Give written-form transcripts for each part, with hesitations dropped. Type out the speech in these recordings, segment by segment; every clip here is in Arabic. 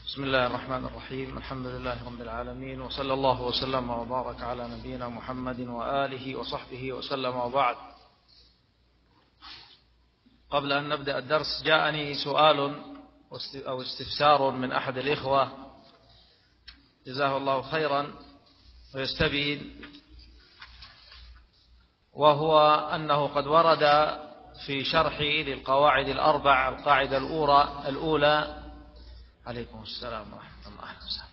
بسم الله الرحمن الرحيم. الحمد لله رب العالمين، وصلى الله وسلم وبارك على نبينا محمد وآله وصحبه وسلم، وبعد. قبل أن نبدأ الدرس جاءني سؤال أو استفسار من أحد الإخوة جزاه الله خيرا ويستبين، وهو أنه قد ورد في شرحي للقواعد الأربع القاعدة الأولى عليكم السلام ورحمة الله وبركاته،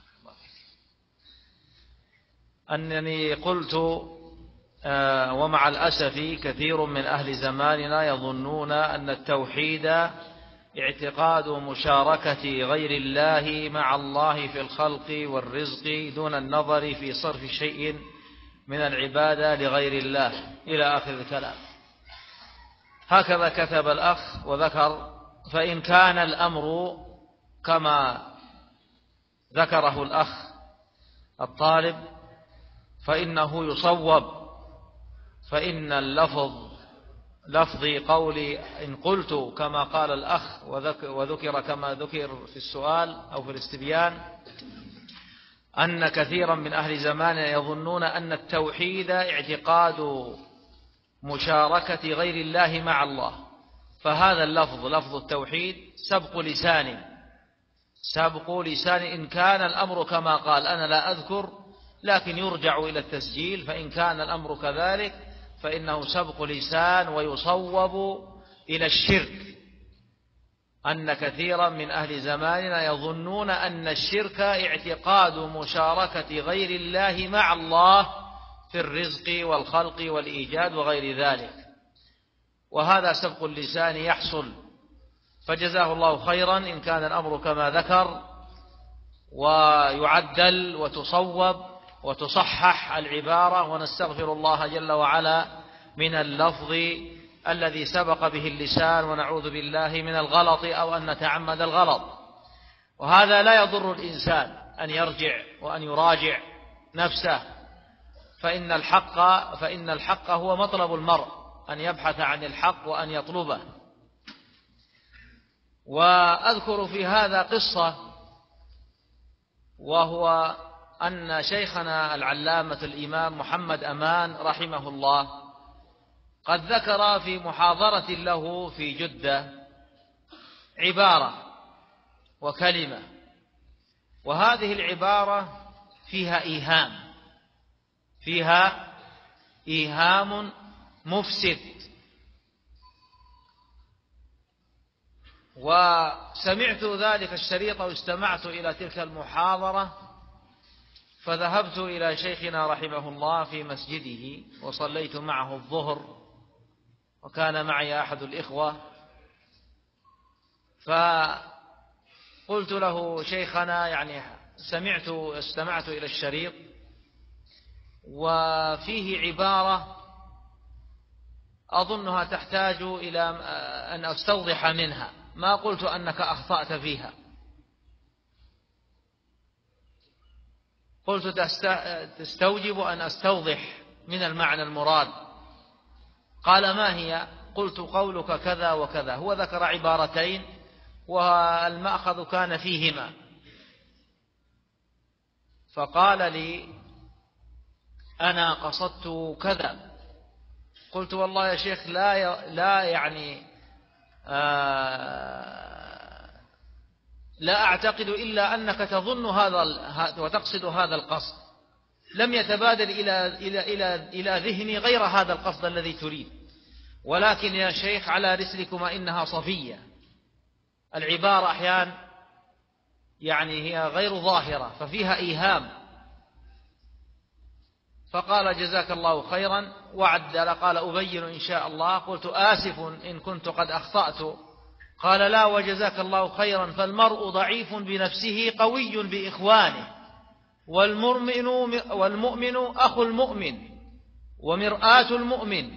أنني قلت ومع الأسف كثير من أهل زماننا يظنون أن التوحيد اعتقاد مشاركة غير الله مع الله في الخلق والرزق دون النظر في صرف شيء من العبادة لغير الله إلى آخر الكلام. هكذا كتب الأخ وذكر، فإن كان الأمر كما ذكره الأخ الطالب فإنه يصوب، فإن لفظي قولي إن قلت كما قال الأخ وذكر كما ذكر في السؤال أو في الاستبيان أن كثيرا من أهل زماننا يظنون أن التوحيد اعتقاد مشاركة غير الله مع الله، فهذا اللفظ لفظ التوحيد سبق لسان إن كان الأمر كما قال. أنا لا أذكر لكن يرجع إلى التسجيل، فإن كان الأمر كذلك فإنه سبق لسان ويصوب إلى الشرك، أن كثيرا من أهل زماننا يظنون أن الشرك اعتقاد مشاركة غير الله مع الله في الرزق والخلق والإيجاد وغير ذلك، وهذا سبق اللسان يحصل. فجزاه الله خيرا إن كان الأمر كما ذكر، ويعدل وتصوب وتصحح العبارة، ونستغفر الله جل وعلا من اللفظ الذي سبق به اللسان، ونعوذ بالله من الغلط أو أن نتعمد الغلط. وهذا لا يضر الإنسان أن يرجع وأن يراجع نفسه، فإن الحق هو مطلب المرء، أن يبحث عن الحق وأن يطلبه. وأذكر في هذا قصة، وهو أن شيخنا العلامة الإمام محمد أمان رحمه الله قد ذكر في محاضرة له في جدة عبارة وكلمة، وهذه العبارة فيها إيهام مفسد. وسمعت ذلك الشريط واستمعت إلى تلك المحاضرة، فذهبت إلى شيخنا رحمه الله في مسجده وصليت معه الظهر، وكان معي أحد الإخوة، فقلت له شيخنا يعني استمعت إلى الشريط وفيه عبارة أظنها تحتاج إلى أن أستوضح منها، ما قلت أنك أخطأت فيها، قلت تستوجب أن أستوضح من المعنى المراد. قال ما هي؟ قلت قولك كذا وكذا. هو ذكر عبارتين والمأخذ كان فيهما، فقال لي أنا قصدت كذا. قلت والله يا شيخ لا يعني لا أعتقد إلا أنك تظن هذا وتقصد هذا القصد، لم يتبادل إلى ذهني غير هذا القصد الذي تريد، ولكن يا شيخ على رسلكما إنها صفية، العبارة أحيانا يعني هي غير ظاهرة ففيها إيهام. فقال جزاك الله خيرا وعدل، قال أبين إن شاء الله. قلت آسف إن كنت قد أخطأت. قال لا وجزاك الله خيرا، فالمرء ضعيف بنفسه قوي بإخوانه، والمؤمن أخو المؤمن ومرآة المؤمن.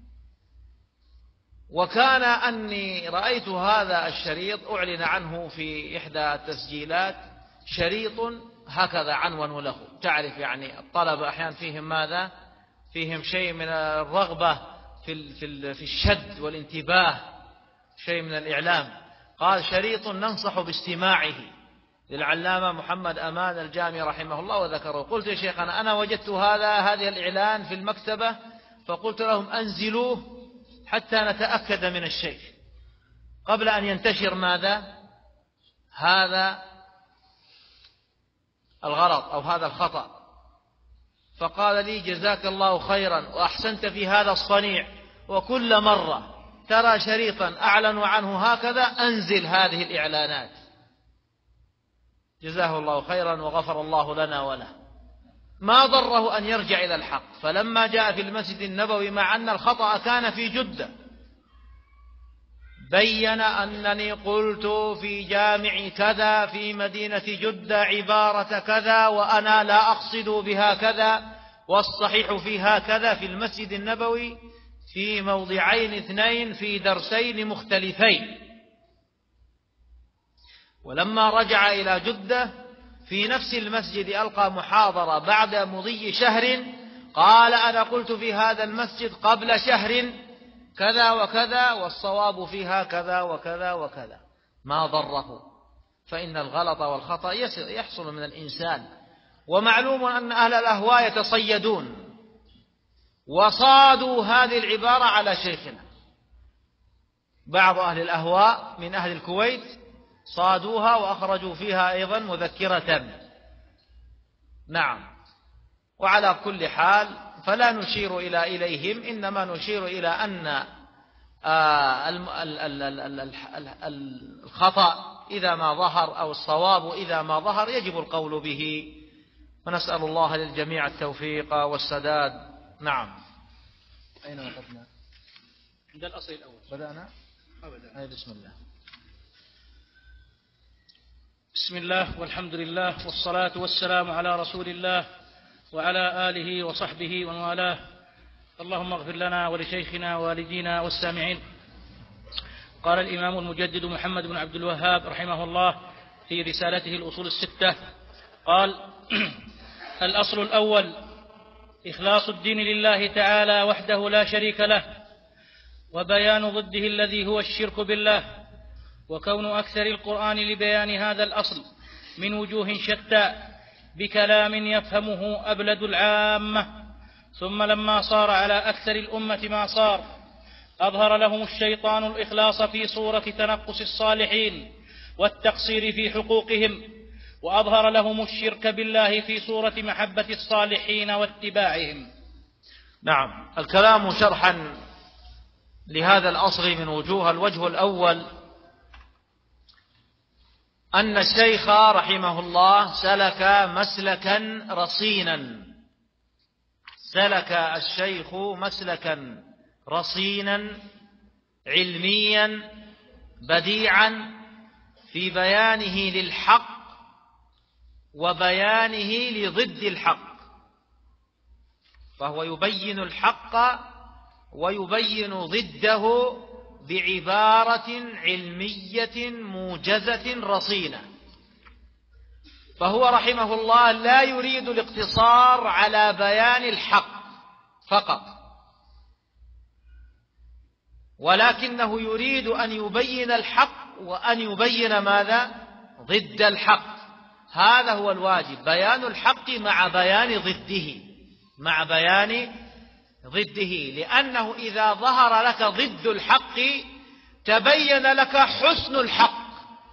وكان أني رأيت هذا الشريط أعلن عنه في إحدى التسجيلات، شريط هكذا عنون له. تعرف يعني الطلبة أحيانا فيهم ماذا؟ فيهم شيء من الرغبة في الشد والانتباه، شيء من الإعلام. قال شريط ننصح باستماعه، للعلامة محمد أمان الجامي رحمه الله وذكره. قلت يا شيخنا أنا وجدت هذا الإعلان في المكتبة، فقلت لهم أنزلوه حتى نتأكد من الشيخ قبل أن ينتشر ماذا؟ هذا الغلط أو هذا الخطأ. فقال لي جزاك الله خيرا وأحسنت في هذا الصنيع، وكل مرة ترى شريطا أعلنوا عنه هكذا أنزل هذه الإعلانات. جزاه الله خيرا وغفر الله لنا وله. ما ضره أن يرجع إلى الحق. فلما جاء في المسجد النبوي مع أن الخطأ كان في جدة بين أنني قلت في جامع كذا في مدينة جدة عبارة كذا وأنا لا أقصد بها كذا، والصحيح فيها كذا في المسجد النبوي في موضعين اثنين في درسين مختلفين. ولما رجع إلى جدة في نفس المسجد ألقى محاضرة بعد مضي شهر قال أنا قلت في هذا المسجد قبل شهر كذا وكذا والصواب فيها كذا وكذا وكذا. ما ضره، فإن الغلط والخطأ يحصل من الإنسان. ومعلوم أن أهل الأهواء يتصيدون، وصادوا هذه العبارة على شيخنا. بعض أهل الأهواء من أهل الكويت صادوها وأخرجوا فيها أيضا مذكرة. نعم. وعلى كل حال فلا نشير إليهم، إنما نشير إلى أن الخطأ إذا ما ظهر أو الصواب إذا ما ظهر يجب القول به، ونسأل الله للجميع التوفيق والسداد. نعم. أين وقفنا؟ عند الأصل الأول بدأنا؟ أبدا. بسم الله. بسم الله والحمد لله والصلاة والسلام على رسول الله وعلى آله وصحبه ومن والاه. اللهم اغفر لنا ولشيخنا ووالدينا والسامعين. قال الإمام المجدد محمد بن عبد الوهاب رحمه الله في رسالته الأصول الستة قال: الأصل الأول إخلاص الدين لله تعالى وحده لا شريك له، وبيان ضده الذي هو الشرك بالله، وكون أكثر القرآن لبيان هذا الأصل من وجوه شتى بكلام يفهمه أبلد العامة. ثم لما صار على أكثر الأمة ما صار أظهر لهم الشيطان الإخلاص في صورة تنقص الصالحين والتقصير في حقوقهم، وأظهر لهم الشرك بالله في صورة محبة الصالحين واتباعهم. نعم. الكلام شرحا لهذا الأصل من وجوه. الوجه الأول أن الشيخ رحمه الله سلك مسلكا رصينا، سلك الشيخ مسلكا رصينا علميا بديعا في بيانه للحق وبيانه لضد الحق، فهو يبين الحق ويبين ضده بعبارة علمية موجزة رصينة. فهو رحمه الله لا يريد الاقتصار على بيان الحق فقط، ولكنه يريد أن يبين الحق وأن يبين ماذا؟ ضد الحق. هذا هو الواجب، بيان الحق مع بيان ضده، مع بيان ضده، لأنه إذا ظهر لك ضد الحق تبين لك حسن الحق،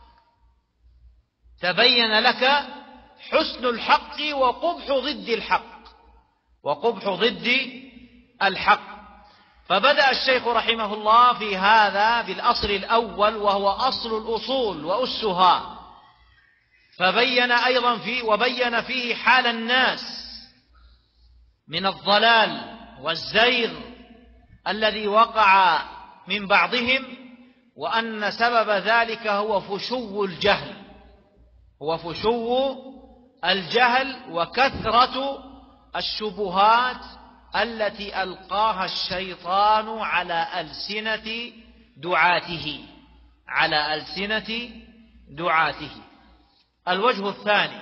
تبين لك حسن الحق وقبح ضد الحق، وقبح ضد الحق. فبدأ الشيخ رحمه الله في هذا بالأصل الأول وهو أصل الأصول وأسها، فبين أيضا وبين فيه حال الناس من الضلال والزيغ الذي وقع من بعضهم، وأن سبب ذلك هو فشو الجهل، هو فشو الجهل وكثرة الشبهات التي ألقاها الشيطان على ألسنة دعاته، على ألسنة دعاته. الوجه الثاني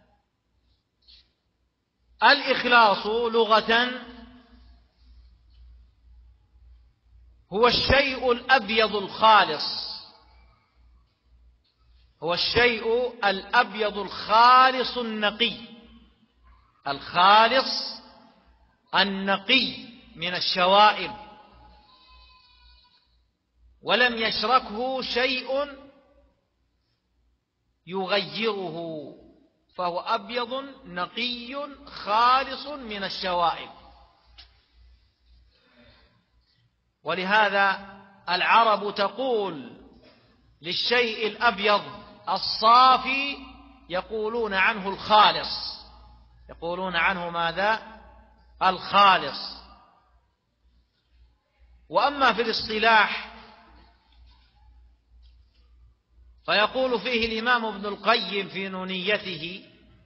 الإخلاص لغة هو الشيء الأبيض الخالص هو الشيء الأبيض الخالص النقي، الخالص النقي من الشوائب، ولم يشركه شيء يغيره، فهو أبيض نقي خالص من الشوائب. ولهذا العرب تقول للشيء الأبيض الصافي يقولون عنه الخالص، يقولون عنه ماذا؟ الخالص. وأما في الاصطلاح فيقول فيه الإمام ابن القيم في نونيته: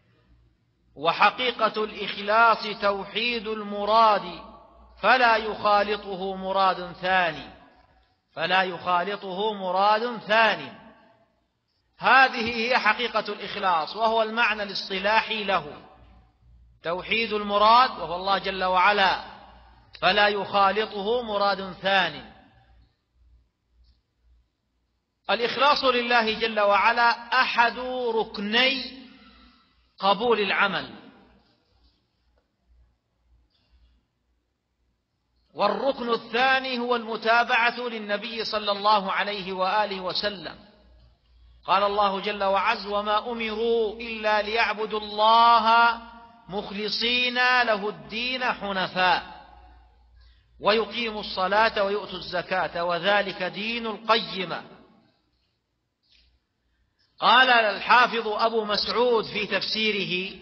وحقيقة الإخلاص توحيد المراد فلا يخالطه مراد ثاني، فلا يخالطه مراد ثاني. هذه هي حقيقة الإخلاص، وهو المعنى الاصطلاحي له، توحيد المراد وهو الله جل وعلا، فلا يخالطه مراد ثاني. الإخلاص لله جل وعلا أحد ركني قبول العمل، والركن الثاني هو المتابعة للنبي صلى الله عليه وآله وسلم. قال الله جل وعز: وما أمروا إلا ليعبدوا الله مخلصين له الدين حنفاء ويقيموا الصلاة ويؤتوا الزكاة وذلك دين القيمة. قال الحافظ أبو مسعود في تفسيره: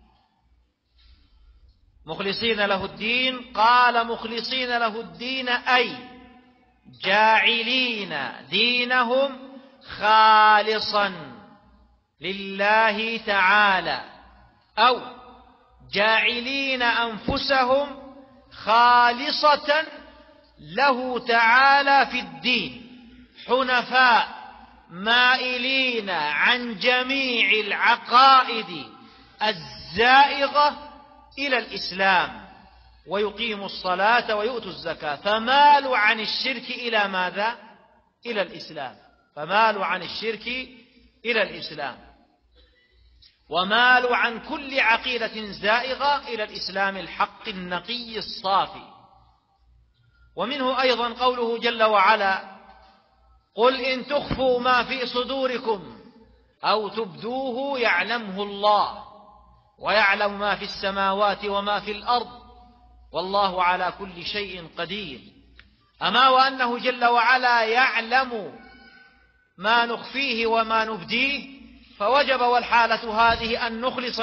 مخلصين له الدين، قال: مخلصين له الدين أي جاعلين دينهم خالصا لله تعالى، أو جاعلين أنفسهم خالصة له تعالى في الدين، حنفاء مائلين عن جميع العقائد الزائغة إلى الإسلام، ويقيموا الصلاة ويؤتوا الزكاة، فمالوا عن الشرك إلى ماذا؟ إلى الإسلام، فمالوا عن الشرك إلى الإسلام، ومالوا عن كل عقيدة زائغة إلى الإسلام الحق النقي الصافي. ومنه أيضا قوله جل وعلا: قل إن تخفوا ما في صدوركم أو تبدوه يعلمه الله ويعلم ما في السماوات وما في الأرض والله على كل شيء قدير. أما وأنه جل وعلا يعلم ما نخفيه وما نبديه، فوجب والحالة هذه أن نخلص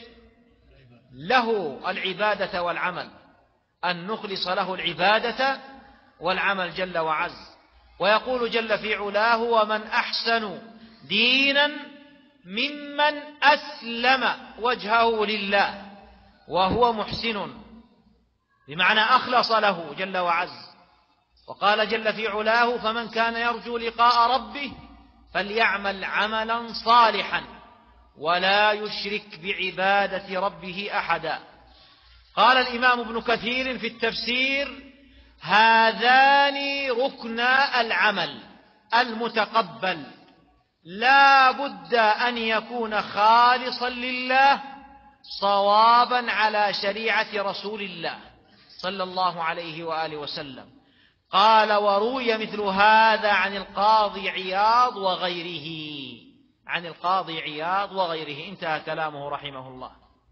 له العبادة والعمل، أن نخلص له العبادة والعمل جل وعز. ويقول جل في علاه: ومن أحسن دينا ممن أسلم وجهه لله وهو محسن، بمعنى أخلص له جل وعز. وقال جل في علاه: فمن كان يرجو لقاء ربه فليعمل عملا صالحا ولا يشرك بعبادة ربه أحدا. قال الإمام ابن كثير في التفسير: هذان ركنا العمل المتقبل لا بد أن يكون خالصا لله صوابا على شريعة رسول الله صلى الله عليه وآله وسلم. قال: وروي مثل هذا عن القاضي عياض وغيره، عن القاضي عياض وغيره. انتهى كلامه رحمه الله.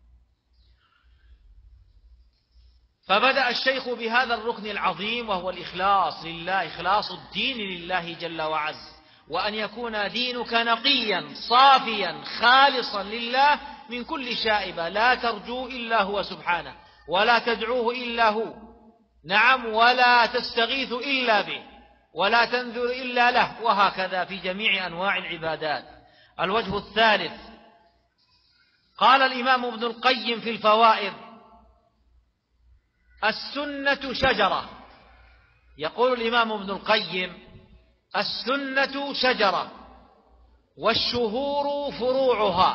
فبدأ الشيخ بهذا الركن العظيم وهو الإخلاص لله، إخلاص الدين لله جل وعز، وأن يكون دينك نقيا صافيا خالصا لله من كل شائبة، لا ترجو إلا هو سبحانه، ولا تدعوه إلا هو، نعم، ولا تستغيث إلا به، ولا تنذر إلا له، وهكذا في جميع أنواع العبادات. الوجه الثالث: قال الإمام ابن القيم في الفوائد: السنة شجرة. يقول الإمام ابن القيم: السنة شجرة، والشهور فروعها،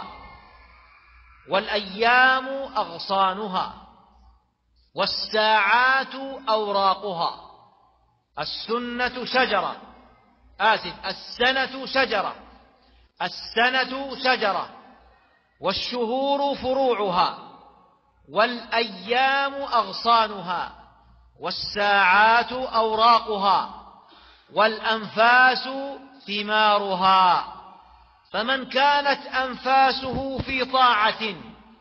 والأيام أغصانها، والساعات أوراقها. السنة شجرة، السنة شجرة، السنة شجرة، والشهور فروعها، والأيام أغصانها، والساعات أوراقها، والأنفاس ثمارها. فمن كانت أنفاسه في طاعة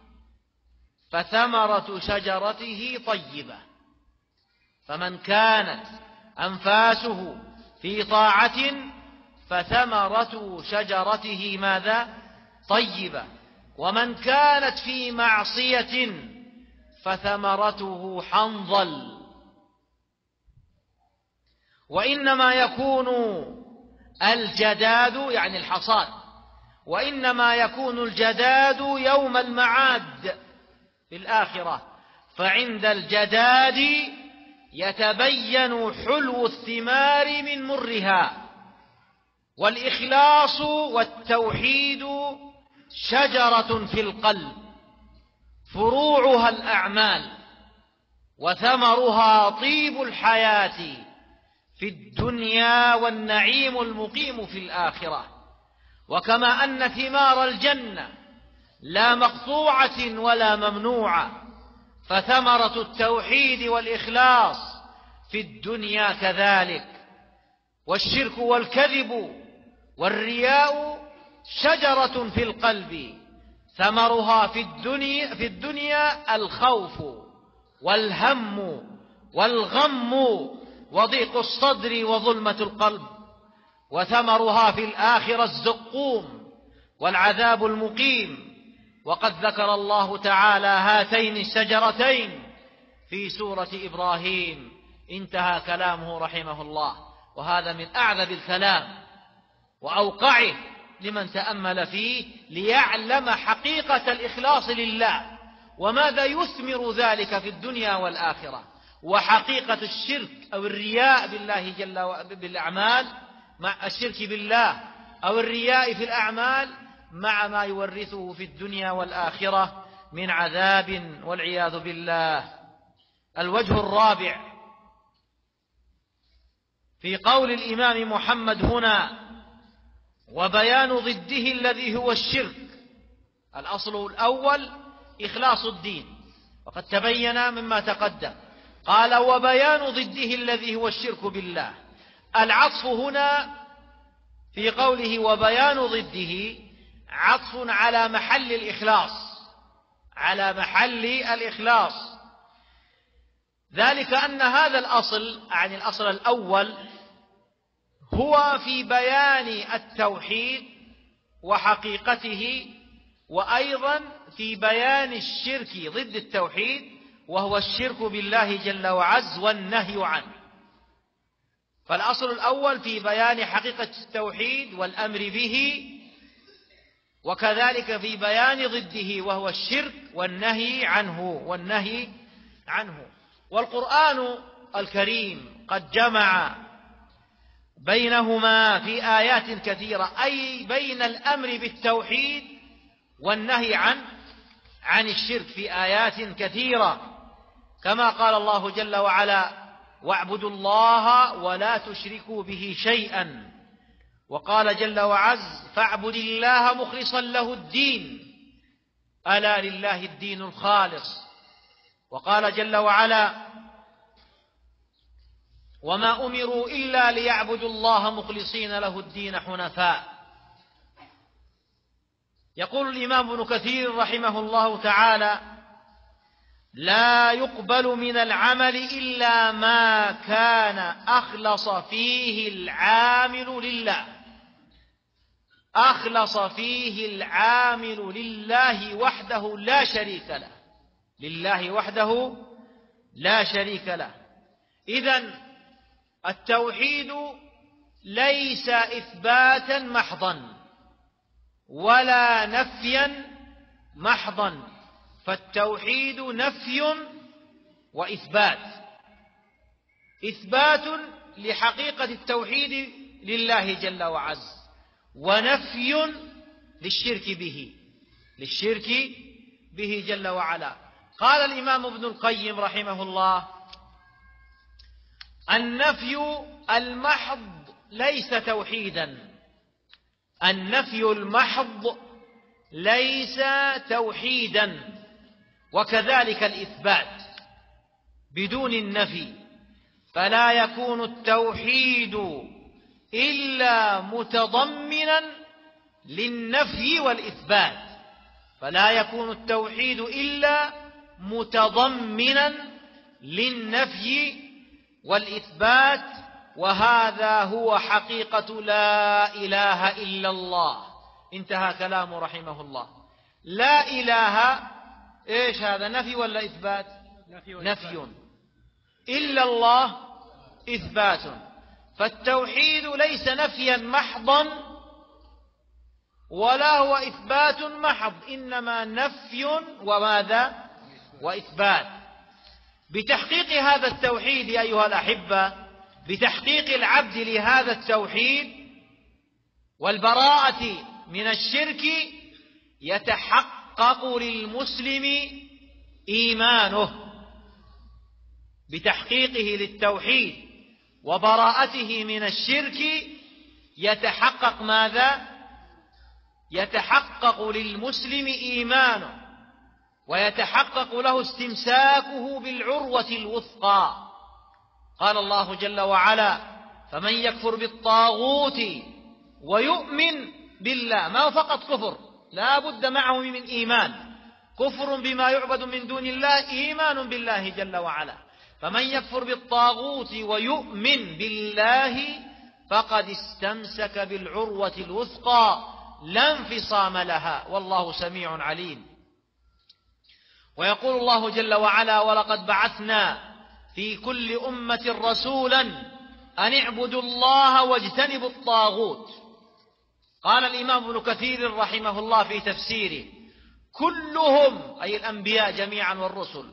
فثمرة شجرته طيبة. فمن كانت أنفاسه في طاعة فثمرة شجرته ماذا؟ طيبة. ومن كانت في معصية فثمرته حنظل. وإنما يكون الجداد يعني الحصاد، وإنما يكون الجداد يوم المعاد في الآخرة، فعند الجداد يتبين حلو الثمار من مرها. والإخلاص والتوحيد شجرة في القلب، فروعها الأعمال، وثمرها طيب الحياة في الدنيا والنعيم المقيم في الآخرة. وكما أن ثمار الجنة لا مقطوعة ولا ممنوعة، فثمرة التوحيد والإخلاص في الدنيا كذلك. والشرك والكذب والرياء شجرة في القلب، ثمرها في الدنيا الخوف والهم والغم وضيق الصدر وظلمة القلب، وثمرها في الآخرة الزقوم والعذاب المقيم. وقد ذكر الله تعالى هاتين الشجرتين في سورة إبراهيم. انتهى كلامه رحمه الله. وهذا من أعذب الكلام وأوقعه لمن تأمل فيه ليعلم حقيقة الإخلاص لله، وماذا يثمر ذلك في الدنيا والآخرة، وحقيقة الشرك أو الرياء بالله جل بالأعمال، مع الشرك بالله أو الرياء في الأعمال، مع ما يورثه في الدنيا والآخرة من عذاب والعياذ بالله. الوجه الرابع في قول الإمام محمد هنا: وبيان ضده الذي هو الشرك. الأصل الأول إخلاص الدين، وقد تبين مما تقدم. قال: وبيان ضده الذي هو الشرك بالله. العطف هنا في قوله وبيان ضده عطف على محل الإخلاص، على محل الإخلاص. ذلك أن هذا الأصل، يعني الأصل الأول، هو في بيان التوحيد وحقيقته، وأيضا في بيان الشرك ضد التوحيد وهو الشرك بالله جل وعز والنهي عنه. فالأصل الأول في بيان حقيقة التوحيد والأمر به، وكذلك في بيان ضده وهو الشرك والنهي عنه. والقرآن الكريم قد جمع بينهما في آيات كثيرة، أي بين الأمر بالتوحيد والنهي عن الشرك في آيات كثيرة، كما قال الله جل وعلا: واعبدوا الله ولا تشركوا به شيئا. وقال جل وعز: فاعبد الله مخلصا له الدين، ألا لله الدين الخالص. وقال جل وعلا: وما أمروا إلا ليعبدوا الله مخلصين له الدين حنفاء. يقول الإمام ابن كثير رحمه الله تعالى: لا يقبل من العمل إلا ما كان أخلص فيه العامل لله، أخلص فيه العامل لله وحده لا شريك له، لله وحده لا شريك له. إذن التوحيد ليس إثباتا محضا ولا نفيا محضا، فالتوحيد نفي وإثبات. إثبات لحقيقة التوحيد لله جل وعز، ونفي للشرك به جل وعلا. قال الإمام ابن القيم رحمه الله: النفي المحض ليس توحيدا، النفي المحض ليس توحيدا، وكذلك الإثبات بدون النفي، فلا يكون التوحيد إلا متضمنا للنفي والإثبات، فلا يكون التوحيد إلا متضمنا للنفي والإثبات، وهذا هو حقيقة لا إله إلا الله. انتهى كلامه رحمه الله. لا إله إيش هذا؟ نفي ولا إثبات؟ نفي. إلا الله إثبات. فالتوحيد ليس نفيا محضا ولا هو إثبات محض، إنما نفي وماذا؟ وإثبات. بتحقيق هذا التوحيد أيها الأحبة، بتحقيق العبد لهذا التوحيد والبراءة من الشرك، يتحقق للمسلم إيمانه. بتحقيقه للتوحيد وبراءته من الشرك يتحقق ماذا؟ يتحقق للمسلم إيمانه، ويتحقق له استمساكه بالعروة الوثقى. قال الله جل وعلا: فمن يكفر بالطاغوت ويؤمن بالله. ما هو فقط كفر، لا بد معه من إيمان. كفر بما يعبد من دون الله، إيمان بالله جل وعلا. فمن يكفر بالطاغوت ويؤمن بالله فقد استمسك بالعروة الوثقى لا انفصام لها، والله سميع عليم. ويقول الله جل وعلا: ولقد بعثنا في كل أمة رسولا أن اعبدوا الله واجتنبوا الطاغوت. قال الإمام ابن كثير رحمه الله في تفسيره: كلهم أي الأنبياء جميعا والرسل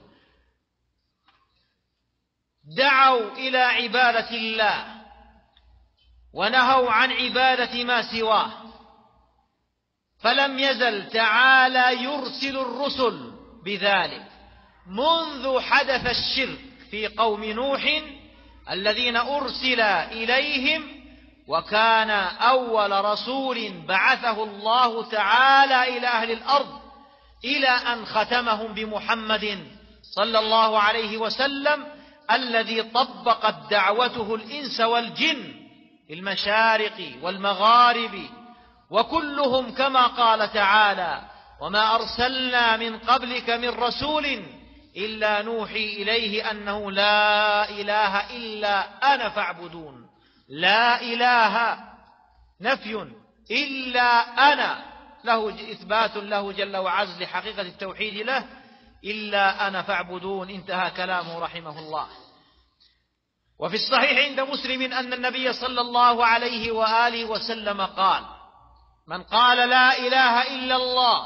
دعوا إلى عبادة الله ونهوا عن عبادة ما سواه، فلم يزل تعالى يرسل الرسل بذلك منذ حدث الشرك في قوم نوح الذين أرسل إليهم، وكان أول رسول بعثه الله تعالى إلى أهل الأرض إلى أن ختمهم بمحمد صلى الله عليه وسلم، الذي طبقت دعوته الإنس والجن في المشارق والمغارب، وكلهم كما قال تعالى: وما أرسلنا من قبلك من رسول إلا نوحي إليه أنه لا إله إلا أنا فاعبدون. لا إله نفي إلا أنا، له إثبات له جل وعز لحقيقة التوحيد له، إلا أنا فاعبدون. انتهى كلامه رحمه الله. وفي الصحيح عند مسلم أن النبي صلى الله عليه وآله وسلم قال: من قال لا إله إلا الله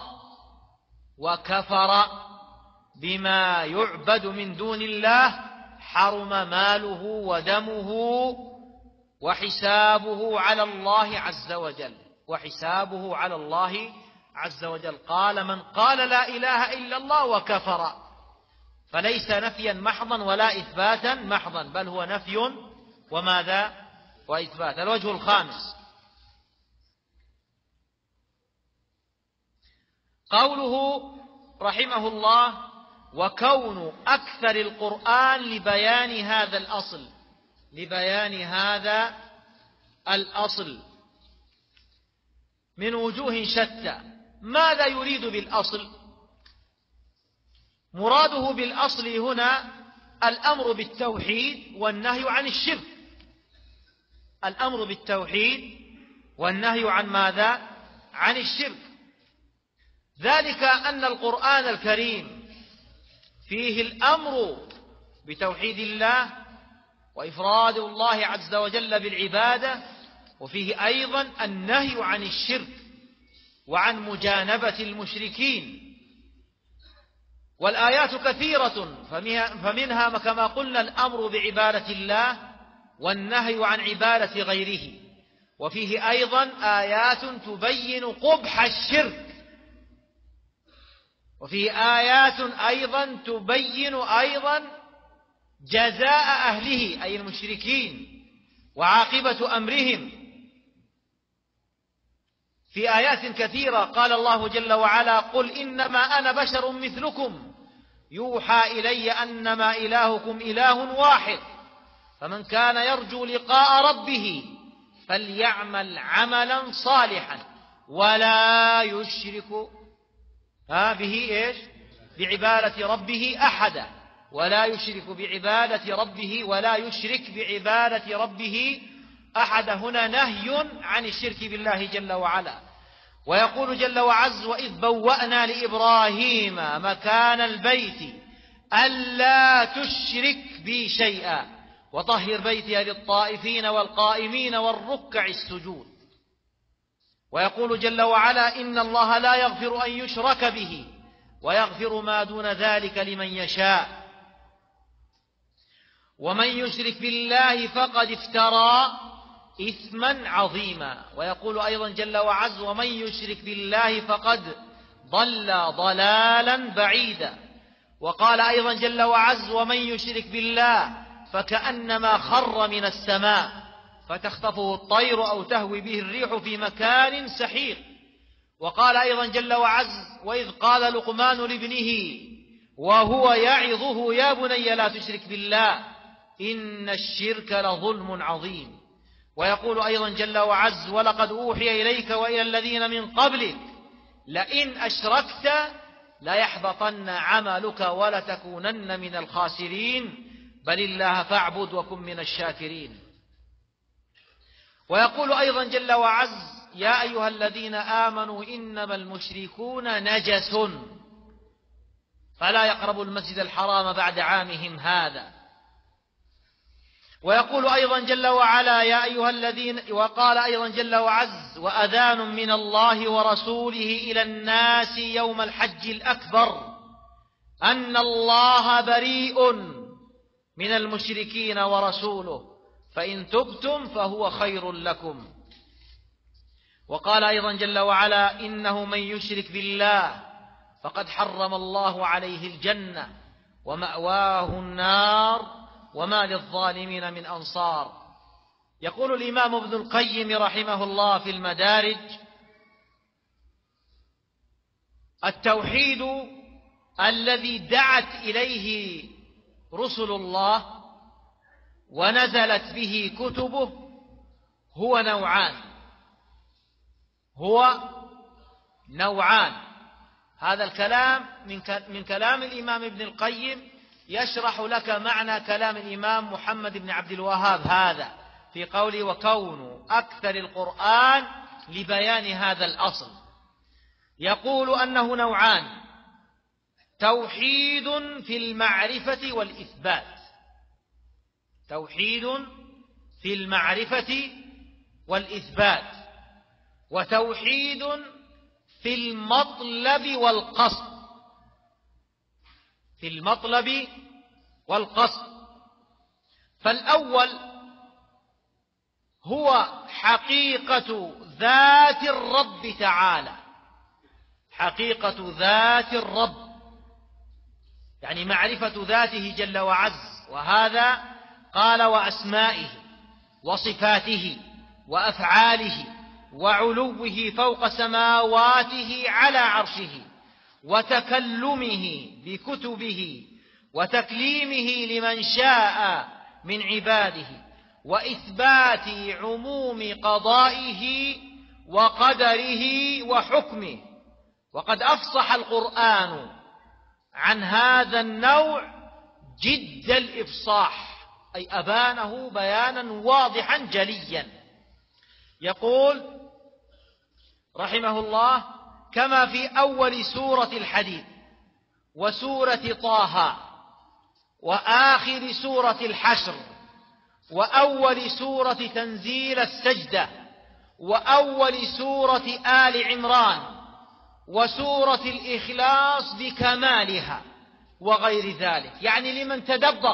وكفر بما يعبد من دون الله حرم ماله ودمه وحسابه على الله عز وجل. وحسابه على الله عز وجل. قال: من قال لا إله إلا الله وكفر، فليس نفيا محضا ولا إثباتا محضا، بل هو نفي وماذا؟ وإثبات. الوجه الخامس قوله رحمه الله: وكون أكثر القرآن لبيان هذا الأصل. لبيان هذا الأصل من وجوه شتى. ماذا يريد بالأصل؟ مراده بالأصل هنا الأمر بالتوحيد والنهي عن الشرك. الأمر بالتوحيد والنهي عن ماذا؟ عن الشرك. ذلك أن القرآن الكريم فيه الأمر بتوحيد الله وإفراد الله عز وجل بالعبادة، وفيه أيضا النهي عن الشرك وعن مجانبة المشركين. والآيات كثيرة، فمنها كما قلنا الأمر بعبادة الله والنهي عن عبادة غيره، وفيه أيضا آيات تبين قبح الشرك، وفيه آيات أيضا تبين أيضا جزاء أهله أي المشركين وعاقبة أمرهم. في آيات كثيرة قال الله جل وعلا: قل إنما أنا بشر مثلكم يوحى إلي أنما إلهكم إله واحد فمن كان يرجو لقاء ربه فليعمل عملا صالحا ولا يشرك به بعبادة ربه أحدا، ولا يشرك بعبادة ربه أحدا. هنا نهي عن الشرك بالله جل وعلا. ويقول جل وعز: وإذ بوأنا لإبراهيم مكان البيت ألا تشرك بي شيئا وطهر بيتي للطائفين والقائمين والركع السجود. ويقول جل وعلا: إن الله لا يغفر أن يشرك به ويغفر ما دون ذلك لمن يشاء ومن يشرك بالله فقد افترى إثما عظيما. ويقول أيضا جل وعز: ومن يشرك بالله فقد ضل ضلالا بعيدا. وقال أيضا جل وعز: ومن يشرك بالله فكأنما خر من السماء فتخطفه الطير أو تهوي به الريح في مكان سحيق. وقال أيضا جل وعز: وإذ قال لقمان لابنه وهو يعظه يا بني لا تشرك بالله إن الشرك لظلم عظيم. ويقول أيضا جل وعز: ولقد أوحي إليك وإلى الذين من قبلك لئن أشركت ليحبطن عملك ولتكونن من الخاسرين بل الله فاعبد وكن من الشاكرين. ويقول أيضا جل وعز: يا أيها الذين آمنوا إنما المشركون نجس فلا يقربوا المسجد الحرام بعد عامهم هذا. ويقول أيضا جل وعلا: يا أيها الذين، وقال أيضا جل وعز: وأذان من الله ورسوله إلى الناس يوم الحج الأكبر أن الله بريء من المشركين ورسوله فإن تبتم فهو خير لكم. وقال أيضا جل وعلا: إنه من يشرك بالله فقد حرم الله عليه الجنة ومأواه النار وما للظالمين من أنصار. يقول الإمام ابن القيم رحمه الله في المدارج: التوحيد الذي دعت إليه رسل الله ونزلت به كتبه هو نوعان. هذا الكلام من كلام الإمام ابن القيم يشرح لك معنى كلام الإمام محمد بن عبد الوهاب هذا في قوله: وكون أكثر القرآن لبيان هذا الأصل. يقول أنه نوعان: توحيد في المعرفة والإثبات، توحيد في المعرفة والإثبات، وتوحيد في المطلب والقصد، في المطلب والقصد. فالأول هو حقيقة ذات الرب تعالى، حقيقة ذات الرب يعني معرفة ذاته جل وعز. وهذا قال: وأسمائه وصفاته وأفعاله وعلوه فوق سماواته على عرشه وتكلمه بكتبه وتكليمه لمن شاء من عباده وإثبات عموم قضائه وقدره وحكمه. وقد أفصح القرآن عن هذا النوع جد الإفصاح، أي أبانه بيانا واضحا جليا. يقول رحمه الله: كما في أول سورة الحديد وسورة طه وآخر سورة الحشر وأول سورة تنزيل السجدة وأول سورة آل عمران وسورة الإخلاص بكمالها وغير ذلك. يعني لمن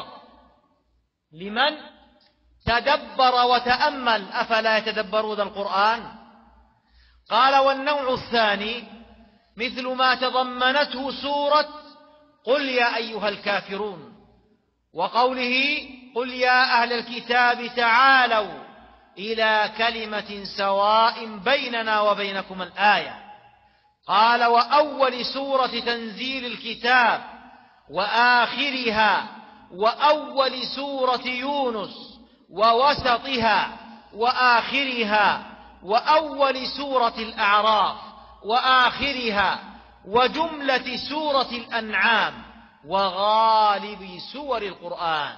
تدبر وتأمل. أفلا يتدبرون القرآن؟ قال: والنوع الثاني مثل ما تضمنته سورة قل يا أيها الكافرون، وقوله: قل يا أهل الكتاب تعالوا إلى كلمة سواء بيننا وبينكم الآية. قال: وأول سورة تنزيل الكتاب وآخرها، وأول سورة يونس ووسطها وآخرها، وأول سورة الأعراف وآخرها، وجملة سورة الأنعام، وغالب سور القرآن.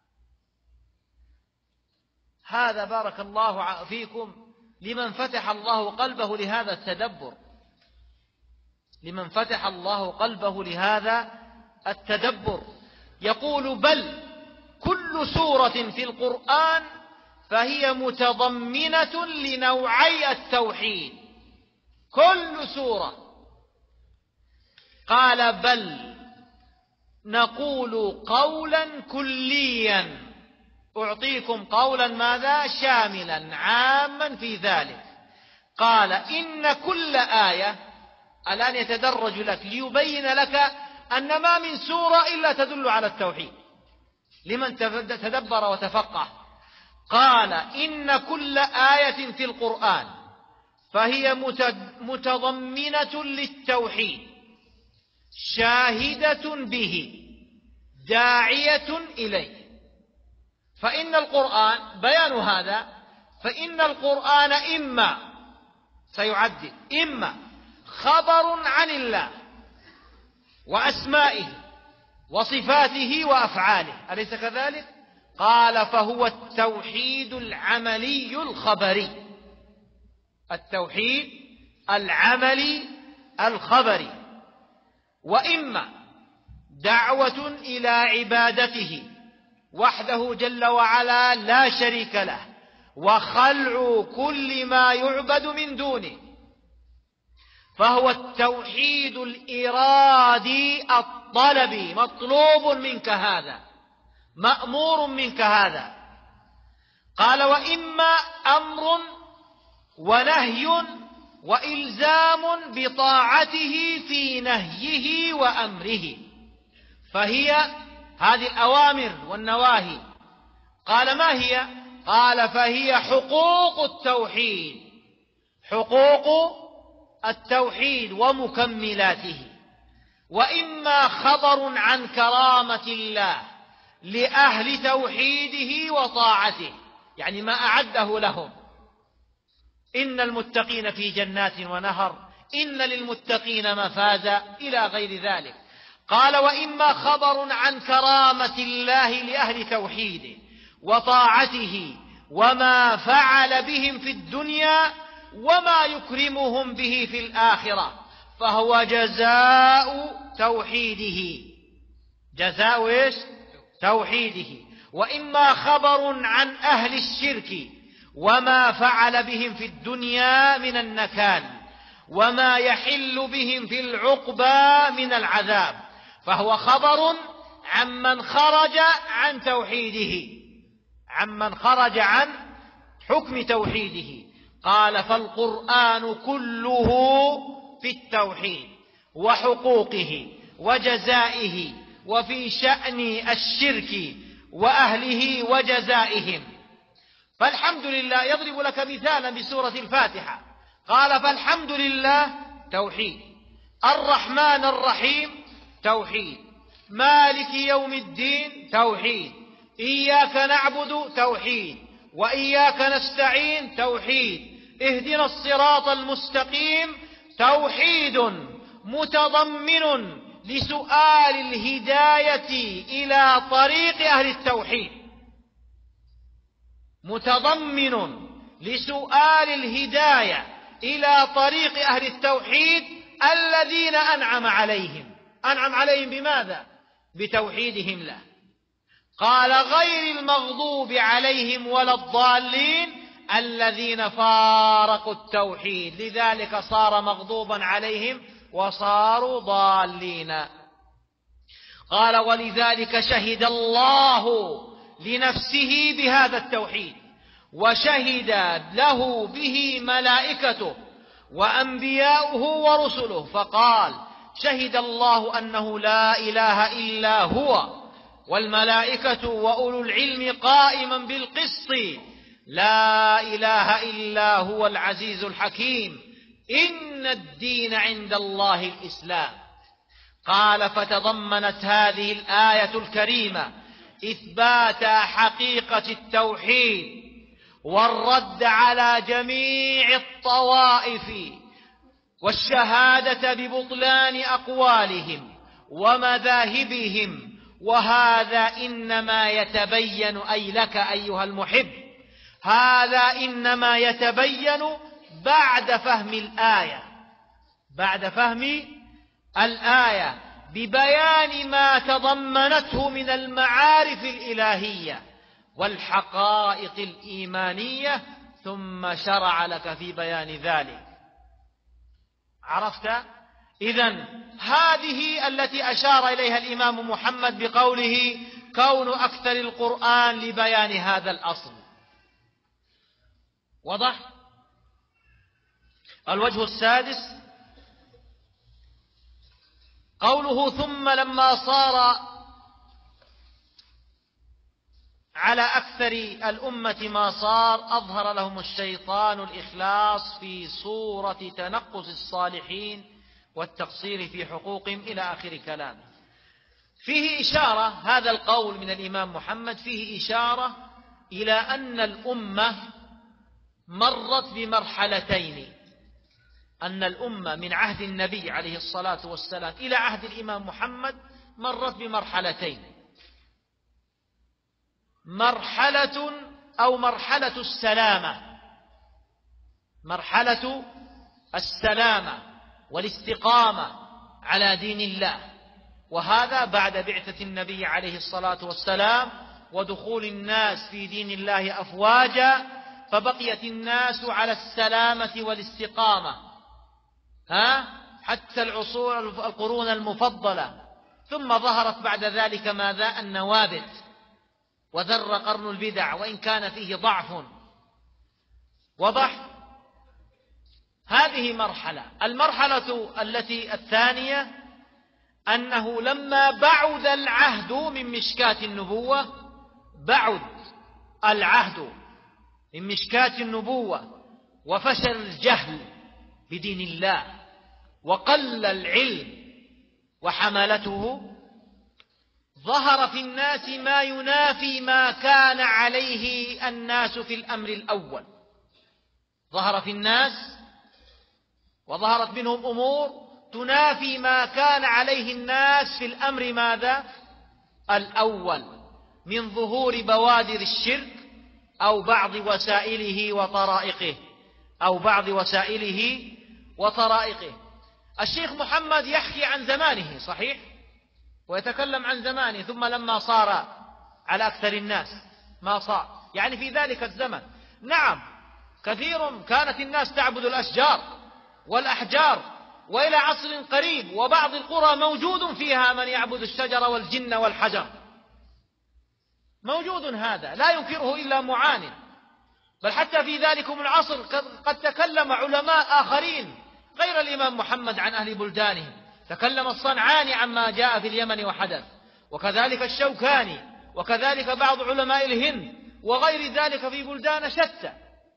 هذا بارك الله فيكم لمن فتح الله قلبه لهذا التدبر، لمن فتح الله قلبه لهذا التدبر. يقول: بل كل سورة في القرآن فهي متضمنة لنوعي التوحيد، كل سورة. قال: بل نقول قولا كليا، أعطيكم قولا ماذا؟ شاملا عاما في ذلك. قال: إن كل آية، الآن يتدرج لك ليبين لك أن ما من سورة إلا تدل على التوحيد لمن تدبر وتفقه. قال: إن كل آية في القرآن فهي متضمنة للتوحيد، شاهدة به، داعية إليه. فإن القرآن بيان هذا، فإن القرآن إما سيعدد إما خبر عن الله وأسمائه وصفاته وأفعاله، أليس كذلك؟ قال: فهو التوحيد العملي الخبري، التوحيد العملي الخبري. وإما دعوة إلى عبادته وحده جل وعلا لا شريك له، وخلع كل ما يعبد من دونه، فهو التوحيد الإرادي الطلبي، مطلوب منك هذا، مأمور منك هذا. قال: وإما أمر ونهي وإلزام بطاعته في نهيه وأمره، فهي هذه الأوامر والنواهي. قال: ما هي؟ قال: فهي حقوق التوحيد، حقوق التوحيد ومكملاته. وإما خبر عن كرامة الله لأهل توحيده وطاعته، يعني ما أعده لهم: إن المتقين في جنات ونهر، إن للمتقين مفازا، إلى غير ذلك. قال: وإما خبر عن كرامة الله لأهل توحيده وطاعته وما فعل بهم في الدنيا وما يكرمهم به في الآخرة، فهو جزاء توحيده، جزاء إيش؟ توحيده. وإما خبر عن أهل الشرك وما فعل بهم في الدنيا من النكال وما يحل بهم في العقبى من العذاب، فهو خبر عمن خرج عن توحيده، عمن خرج عن حكم توحيده. قال: فالقرآن كله في التوحيد وحقوقه وجزائه، وفي شأن الشرك وأهله وجزائهم. فالحمد لله، يضرب لك مثالا بسورة الفاتحة. قال: فالحمد لله توحيد، الرحمن الرحيم توحيد، مالك يوم الدين توحيد، إياك نعبد توحيد، وإياك نستعين توحيد، اهدنا الصراط المستقيم توحيد متضمن لسؤال الهداية إلى طريق أهل التوحيد، متضمن لسؤال الهداية إلى طريق أهل التوحيد الذين أنعم عليهم. أنعم عليهم بماذا؟ بتوحيدهم له. قال: غير المغضوب عليهم ولا الضالين، الذين فارقوا التوحيد، لذلك صار مغضوبا عليهم وصاروا ضالين. قال: ولذلك شهد الله لنفسه بهذا التوحيد، وشهد له به ملائكته وأنبياؤه ورسله، فقال: شهد الله أنه لا إله إلا هو والملائكة وأولو العلم قائما بالقسط، لا إله إلا هو العزيز الحكيم إن الدين عند الله الإسلام. قال: فتضمنت هذه الآية الكريمة إثبات حقيقة التوحيد والرد على جميع الطوائف والشهادة ببطلان أقوالهم ومذاهبهم. وهذا إنما يتبين، أي لك أيها المحب، هذا إنما يتبين بعد فهم الآية، بعد فهم الآية ببيان ما تضمنته من المعارف الإلهية والحقائق الإيمانية، ثم شرع لك في بيان ذلك. عرفت؟ إذن هذه التي أشار إليها الإمام محمد بقوله: كون أكثر القرآن لبيان هذا الأصل. وضح؟ الوجه السادس قوله: ثم لما صار على أكثر الأمة ما صار أظهر لهم الشيطان الإخلاص في صورة تنقص الصالحين والتقصير في حقوقهم، إلى آخر كلامه. فيه إشارة، هذا القول من الإمام محمد فيه إشارة إلى أن الأمة مرت بمرحلتين، أن الأمة من عهد النبي عليه الصلاة والسلام إلى عهد الإمام محمد مرت بمرحلتين: مرحلة السلامة، مرحلة السلامة والاستقامة على دين الله، وهذا بعد بعثة النبي عليه الصلاة والسلام ودخول الناس في دين الله أفواجا، فبقيت الناس على السلامة والاستقامة حتى القرون المفضلة. ثم ظهرت بعد ذلك ماذا؟ النوابغ، وذر قرن البدع وإن كان فيه ضعف. وضح؟ هذه مرحلة. المرحلة التي الثانية أنه لما بعد العهد من مشكاة النبوة، بعد العهد من مشكاة النبوة وفشل الجهل بدين الله وقل العلم وحملته، ظهر في الناس ما ينافي ما كان عليه الناس في الأمر الأول. ظهر في الناس وظهرت منهم أمور تنافي ما كان عليه الناس في الأمر ماذا؟ الأول، من ظهور بوادر الشرك أو بعض وسائله وطرائقه، أو بعض وسائله وطرائقه. الشيخ محمد يحكي عن زمانه صحيح، ويتكلم عن زمانه، ثم لما صار على أكثر الناس ما صار، يعني في ذلك الزمن. نعم، كثير كانت الناس تعبد الأشجار والأحجار، وإلى عصر قريب وبعض القرى موجود فيها من يعبد الشجر والجن والحجر، موجود، هذا لا ينكره إلا معاند. بل حتى في ذلكم العصر قد تكلم علماء آخرين غير الإمام محمد عن أهل بلدانهم. تكلم الصنعاني عما جاء في اليمن وحدث، وكذلك الشوكاني، وكذلك بعض علماء الهند وغير ذلك في بلدان شتى،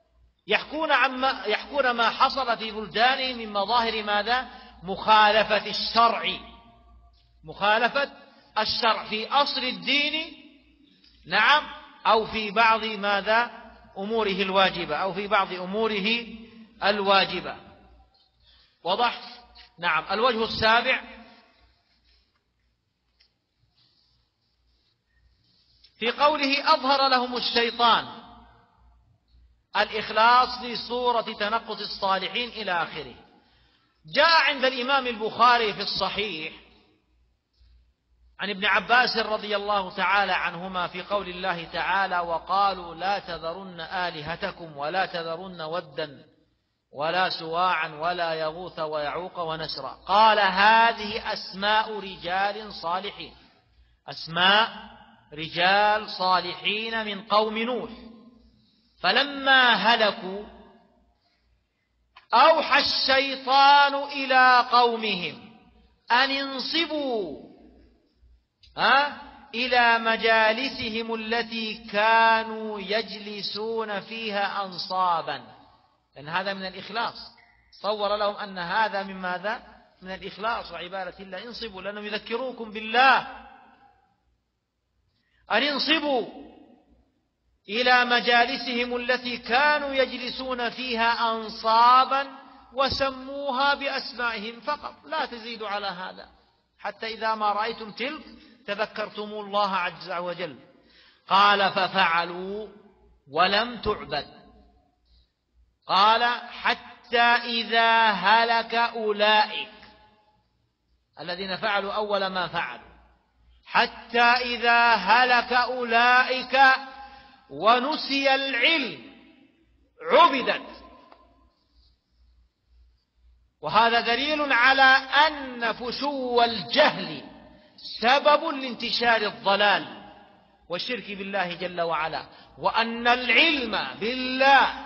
يحكون ما حصل في بلدانهم من مظاهر ماذا؟ مخالفة الشرع، مخالفة الشرع في أصل الدين، نعم، أو في بعض ماذا؟ أموره الواجبة، أو في بعض أموره الواجبة. وضح؟ نعم. الوجه السابع في قوله: أظهر لهم الشيطان الإخلاص في صورة تنقص الصالحين، إلى آخره. جاء عند الإمام البخاري في الصحيح عن ابن عباس رضي الله تعالى عنهما في قول الله تعالى: وقالوا لا تذرن آلهتكم ولا تذرن ودا ولا سواعا ولا يغوث ويعوق ونسرا. قال: هذه أسماء رجال صالحين، أسماء رجال صالحين من قوم نوح، فلما هلكوا أوحى الشيطان إلى قومهم أن انصبوا إلى مجالسهم التي كانوا يجلسون فيها أنصابا، لأن هذا من الإخلاص. صور لهم أن هذا من ماذا؟ من الإخلاص وعبادة الله. انصبوا لأنهم يذكروكم بالله، أن انصبوا إلى مجالسهم التي كانوا يجلسون فيها أنصابا وسموها بأسمائهم فقط، لا تزيدوا على هذا، حتى إذا ما رأيتم تلك تذكرتم الله عز وجل. قال ففعلوا ولم تعبد. قال حتى إذا هلك أولئك الذين فعلوا أول ما فعلوا، حتى إذا هلك أولئك ونسي العلم عبدت. وهذا دليل على أن فشو الجهل سبب لانتشار الضلال والشرك بالله جل وعلا، وأن العلم بالله،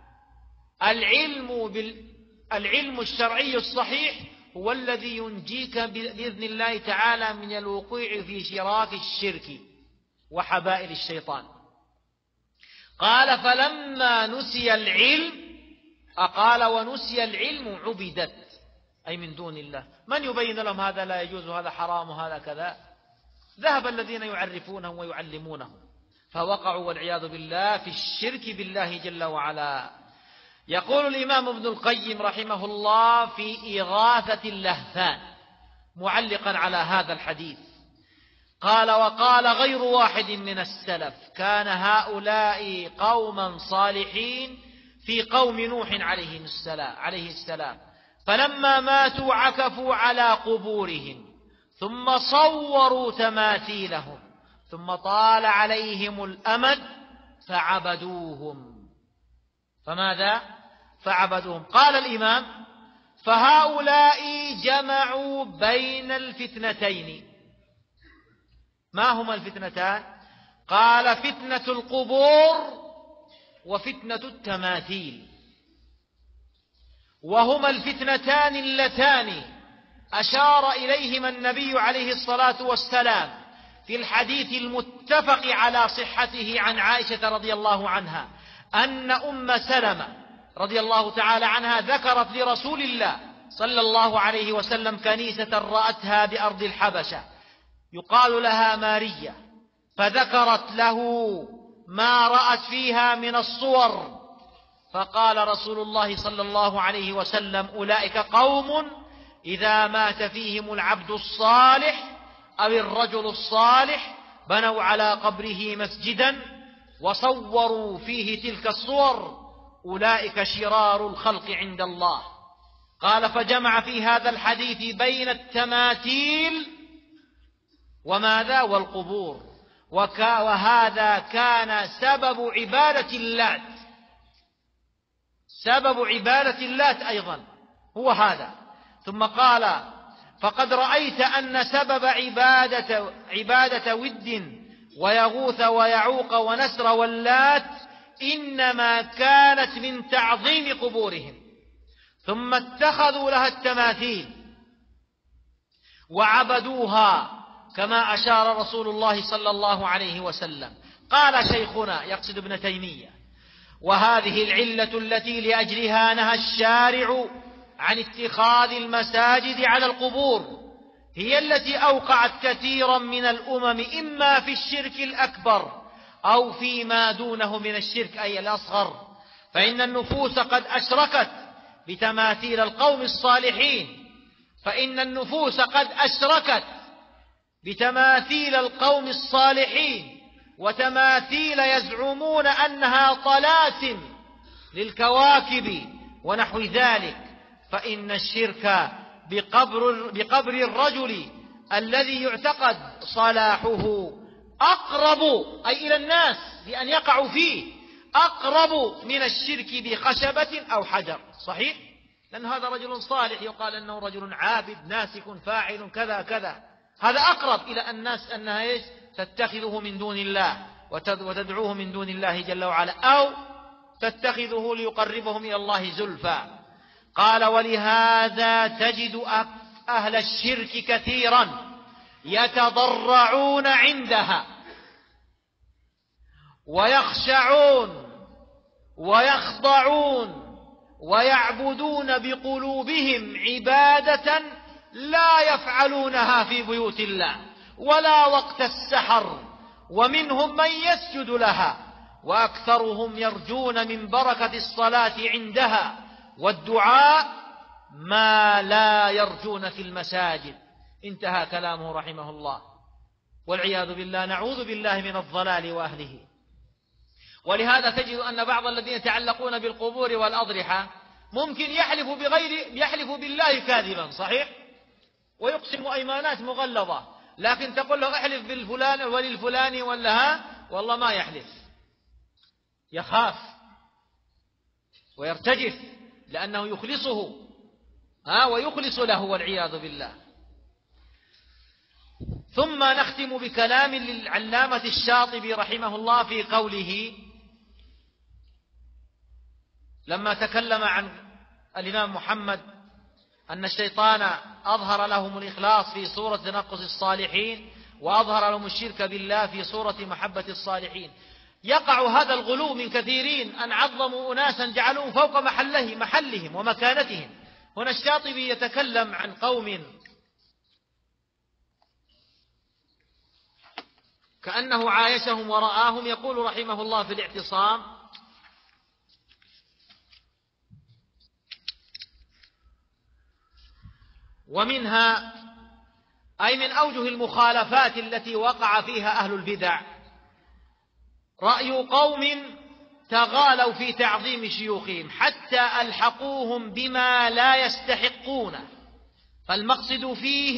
العلم الشرعي الصحيح هو الذي ينجيك بإذن الله تعالى من الوقوع في شراك الشرك وحبائل الشيطان. قال فلما نسي العلم، أقال ونسي العلم عبدت، أي من دون الله. من يبين لهم هذا لا يجوز وهذا حرام وهذا كذا؟ ذهب الذين يعرفونهم ويعلمونهم، فوقعوا والعياذ بالله في الشرك بالله جل وعلا. يقول الإمام ابن القيم رحمه الله في إغاثة اللهفان معلقا على هذا الحديث، قال وقال غير واحد من السلف كان هؤلاء قوما صالحين في قوم نوح عليه السلام، فلما ماتوا عكفوا على قبورهم ثم صوروا تماثيلهم ثم طال عليهم الأمد فعبدوهم. فماذا؟ فعبدوهم. قال الإمام فهؤلاء جمعوا بين الفتنتين. ما هما الفتنتان؟ قال فتنة القبور وفتنة التماثيل، وهما الفتنتان اللتان أشار إليهما النبي عليه الصلاة والسلام في الحديث المتفق على صحته عن عائشة رضي الله عنها أن أم سلمة رضي الله تعالى عنها ذكرت لرسول الله صلى الله عليه وسلم كنيسة رأتها بأرض الحبشة يقال لها مارية، فذكرت له ما رأت فيها من الصور، فقال رسول الله صلى الله عليه وسلم أولئك قوم إذا مات فيهم العبد الصالح أو الرجل الصالح بنوا على قبره مسجدا وصوروا فيه تلك الصور، أولئك شرار الخلق عند الله. قال فجمع في هذا الحديث بين التماثيل وماذا؟ والقبور، وهذا كان سبب عبادة اللات، سبب عبادة اللات أيضا هو هذا. ثم قال فقد رأيت أن سبب عبادة ود ويغوث ويعوق ونسر واللات إنما كانت من تعظيم قبورهم، ثم اتخذوا لها التماثيل وعبدوها كما أشار رسول الله صلى الله عليه وسلم. قال شيخنا يقصد ابن تيمية وهذه العلة التي لأجلها نهى الشارع عن اتخاذ المساجد على القبور هي التي أوقعت كثيرا من الأمم إما في الشرك الأكبر أو فيما دونه من الشرك أي الأصغر، فإن النفوس قد أشركت بتماثيل القوم الصالحين، فإن النفوس قد أشركت بتماثيل القوم الصالحين وتماثيل يزعمون أنها طلاسم للكواكب ونحو ذلك، فإن الشرك بقبر الرجل الذي يعتقد صلاحه أقرب أي إلى الناس لأن يقعوا فيه أقرب من الشرك بخشبة أو حجر. صحيح؟ لأن هذا رجل صالح يقال أنه رجل عابد ناسك فاعل كذا كذا، هذا أقرب إلى الناس أنها تتخذه من دون الله وتدعوه من دون الله جل وعلا، أو تتخذه ليقربهم إلى الله زلفى. قال ولهذا تجد أهل الشرك كثيرا يتضرعون عندها ويخشعون ويخضعون ويعبدون بقلوبهم عبادة لا يفعلونها في بيوت الله ولا وقت السحر، ومنهم من يسجد لها، وأكثرهم يرجون من بركة الصلاة عندها والدعاء ما لا يرجون في المساجد. انتهى كلامه رحمه الله، والعياذ بالله، نعوذ بالله من الضلال وأهله. ولهذا تجد أن بعض الذين يتعلقون بالقبور والأضرحة ممكن يحلف بالله كاذبا، صحيح، ويقسم أيمانات مغلظة، لكن تقول له احلف بالفلان وللفلاني ولا والله ما يحلف، يخاف ويرتجف لأنه يخلصه ويخلص له والعياذ بالله. ثم نختم بكلام للعلامة الشاطبي رحمه الله في قوله لما تكلم عن الإمام محمد أن الشيطان أظهر لهم الإخلاص في صورة تنقص الصالحين وأظهر لهم الشرك بالله في صورة محبة الصالحين. يقع هذا الغلو من كثيرين أن عظموا أناسا جعلوهم فوق محلهم ومكانتهم. هنا الشاطبي يتكلم عن قوم كأنه عايشهم ورآهم، يقول رحمه الله في الاعتصام: ومنها أي من أوجه المخالفات التي وقع فيها أهل البدع رأي قوم تغالوا في تعظيم شيوخهم حتى ألحقوهم بما لا يستحقونه، فالمقتصد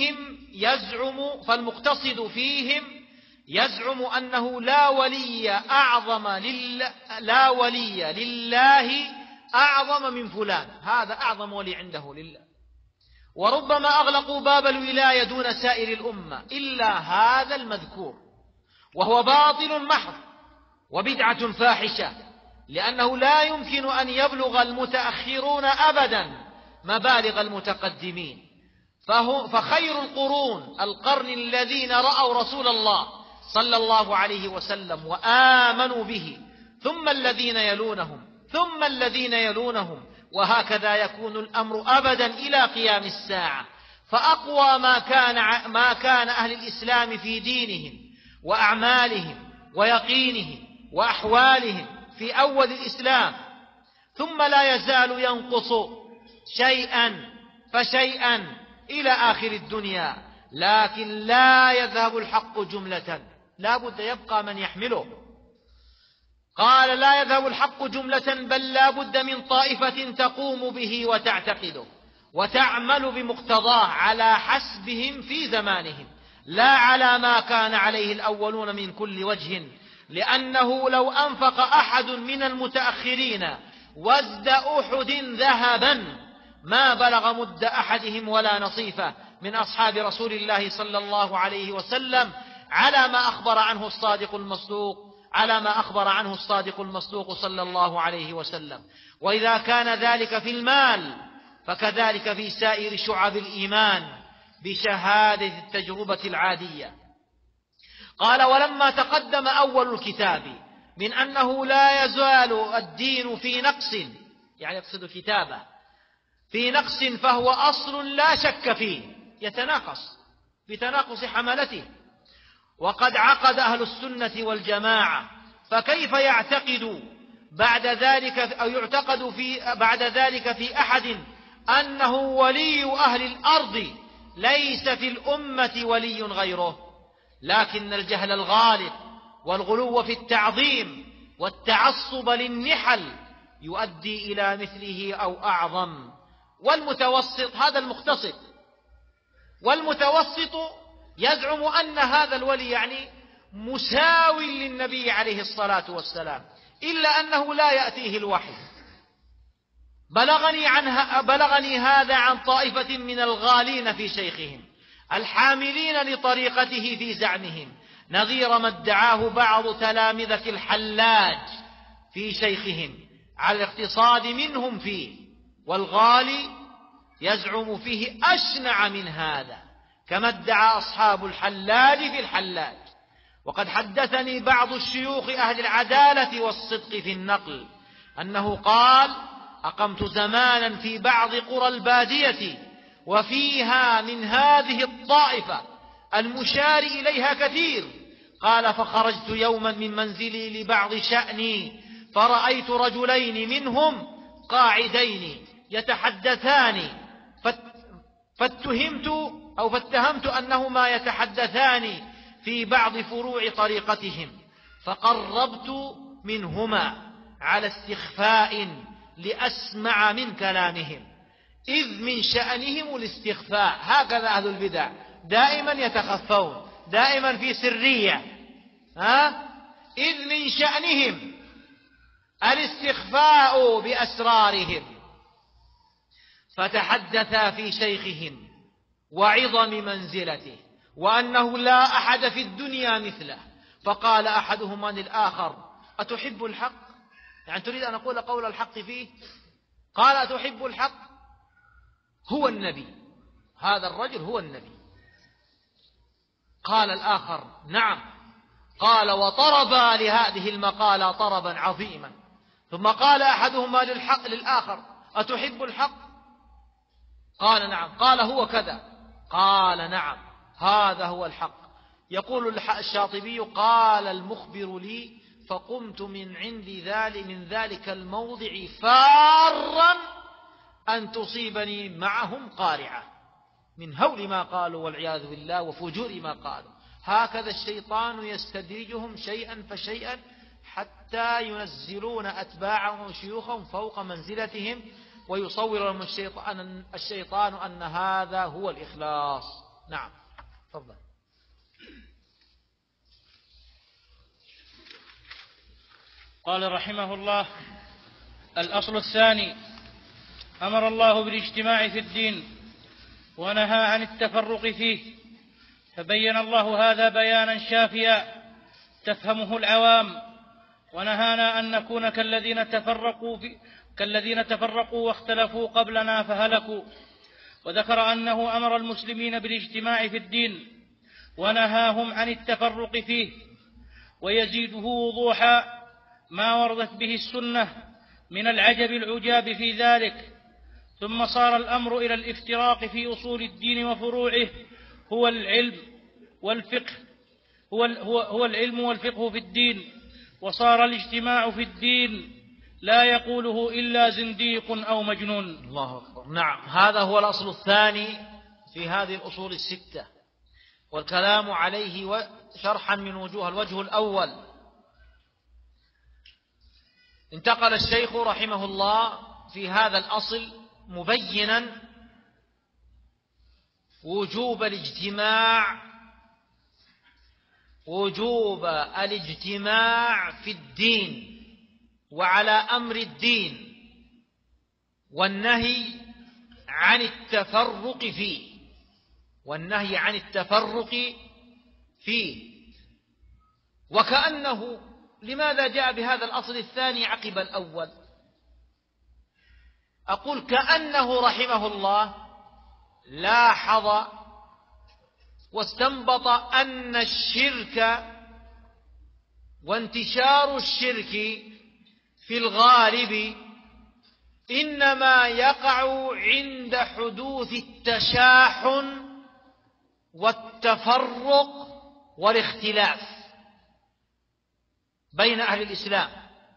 فيهم يزعم أنه لا ولي لله أعظم من فلان، هذا أعظم ولي عنده لله. وربما أغلقوا باب الولاية دون سائر الأمة إلا هذا المذكور، وهو باطل محض وبدعة فاحشة، لأنه لا يمكن أن يبلغ المتأخرون أبدا مبالغ المتقدمين. فخير القرن الذين رأوا رسول الله صلى الله عليه وسلم وآمنوا به، ثم الذين يلونهم، وهكذا يكون الأمر أبدا إلى قيام الساعة. فأقوى ما كان أهل الإسلام في دينهم وأعمالهم ويقينهم وأحوالهم في أول الإسلام، ثم لا يزال ينقص شيئا فشيئا إلى آخر الدنيا، لكن لا يذهب الحق جملة، لا بد يبقى من يحمله. قال: لا يذهب الحق جملة، بل لا بد من طائفة تقوم به وتعتقده وتعمل بمقتضاه على حسبهم في زمانهم، لا على ما كان عليه الأولون من كل وجه، لأنه لو أنفق أحد من المتأخرين وزد أحد ذهبا ما بلغ مد أحدهم ولا نصيفه من أصحاب رسول الله صلى الله عليه وسلم، على ما أخبر عنه الصادق المصدوق صلى الله عليه وسلم. وإذا كان ذلك في المال فكذلك في سائر شعب الإيمان بشهادة التجربة العادية. قال: ولما تقدم أول الكتاب من أنه لا يزال الدين في نقص، يعني يقصد كتابه، في نقص، فهو أصل لا شك فيه، يتناقص بتناقص حملته. وقد عقد أهل السنة والجماعة، فكيف يعتقد بعد ذلك في أحد أنه ولي أهل الأرض ليس في الأمة ولي غيره؟ لكن الجهل الغالب والغلو في التعظيم والتعصب للنحل يؤدي إلى مثله أو أعظم. والمتوسط، هذا المقتصد، والمتوسط يزعم أن هذا الولي يعني مساوي للنبي عليه الصلاة والسلام، إلا أنه لا يأتيه الوحي. بلغني هذا عن طائفة من الغالين في شيخهم الحاملين لطريقته في زعمهم، نظير ما ادعاه بعض تلامذة الحلاج في شيخهم على الاقتصاد منهم فيه، والغالي يزعم فيه أشنع من هذا، كما ادعى أصحاب الحلاج في الحلاج. وقد حدثني بعض الشيوخ أهل العدالة والصدق في النقل أنه قال: أقمت زمانا في بعض قرى البادية وفيها من هذه الطائفة المشار إليها كثير. قال: فخرجت يوما من منزلي لبعض شأني فرأيت رجلين منهم قاعدين يتحدثان، فاتهمت أنهما يتحدثان في بعض فروع طريقتهم، فقربت منهما على استخفاء لأسمع من كلامهم، إذ من شأنهم الاستخفاء. هكذا أهل البدع دائما يتخفون، دائما في سرية، إذ من شأنهم الاستخفاء بأسرارهم. فتحدثا في شيخهم وعظم منزلته وأنه لا أحد في الدنيا مثله. فقال أحدهما للآخر: أتحب الحق؟ يعني تريد أن أقول قول الحق فيه؟ قال: أتحب الحق؟ هو النبي، هذا الرجل هو النبي. قال الآخر: نعم. قال: وطربا لهذه المقالة طربا عظيما. ثم قال أحدهما للآخر: أتحب الحق؟ قال: نعم. قال: هو كذا. قال: نعم، هذا هو الحق. يقول الشاطبي: قال المخبر لي: فقمت من ذلك الموضع فارا أن تصيبني معهم قارعة، من هول ما قالوا والعياذ بالله وفجور ما قالوا. هكذا الشيطان يستدرجهم شيئا فشيئا حتى ينزلون أتباعهم وشيوخهم فوق منزلتهم، ويصور لهم الشيطان أن هذا هو الإخلاص. نعم، تفضل. قال رحمه الله: الأصل الثاني: أمر الله بالاجتماع في الدين ونهى عن التفرق فيه، فبين الله هذا بيانا شافيا تفهمه العوام، ونهانا أن نكون كالذين تفرقوا واختلفوا قبلنا فهلكوا. وذكر أنه أمر المسلمين بالاجتماع في الدين ونهاهم عن التفرق فيه، ويزيده وضوحا ما وردت به السنة من العجب العجاب في ذلك. ثم صار الأمر إلى الافتراق في أصول الدين وفروعه هو العلم والفقه في الدين، وصار الاجتماع في الدين لا يقوله إلا زنديق أو مجنون. الله أكبر. نعم، هذا هو الأصل الثاني في هذه الأصول الستة، والكلام عليه شرحا من وجوه. الوجه الأول: انتقل الشيخ رحمه الله في هذا الأصل مبينا وجوب الاجتماع في الدين وعلى أمر الدين، والنهي عن التفرق فيه. وكأنه لماذا جاء بهذا الأصل الثاني عقب الأول؟ أقول كأنه رحمه الله لاحظ واستنبط أن الشرك وانتشار الشرك في الغالب إنما يقع عند حدوث التشاحن والتفرق والاختلاف بين أهل الإسلام،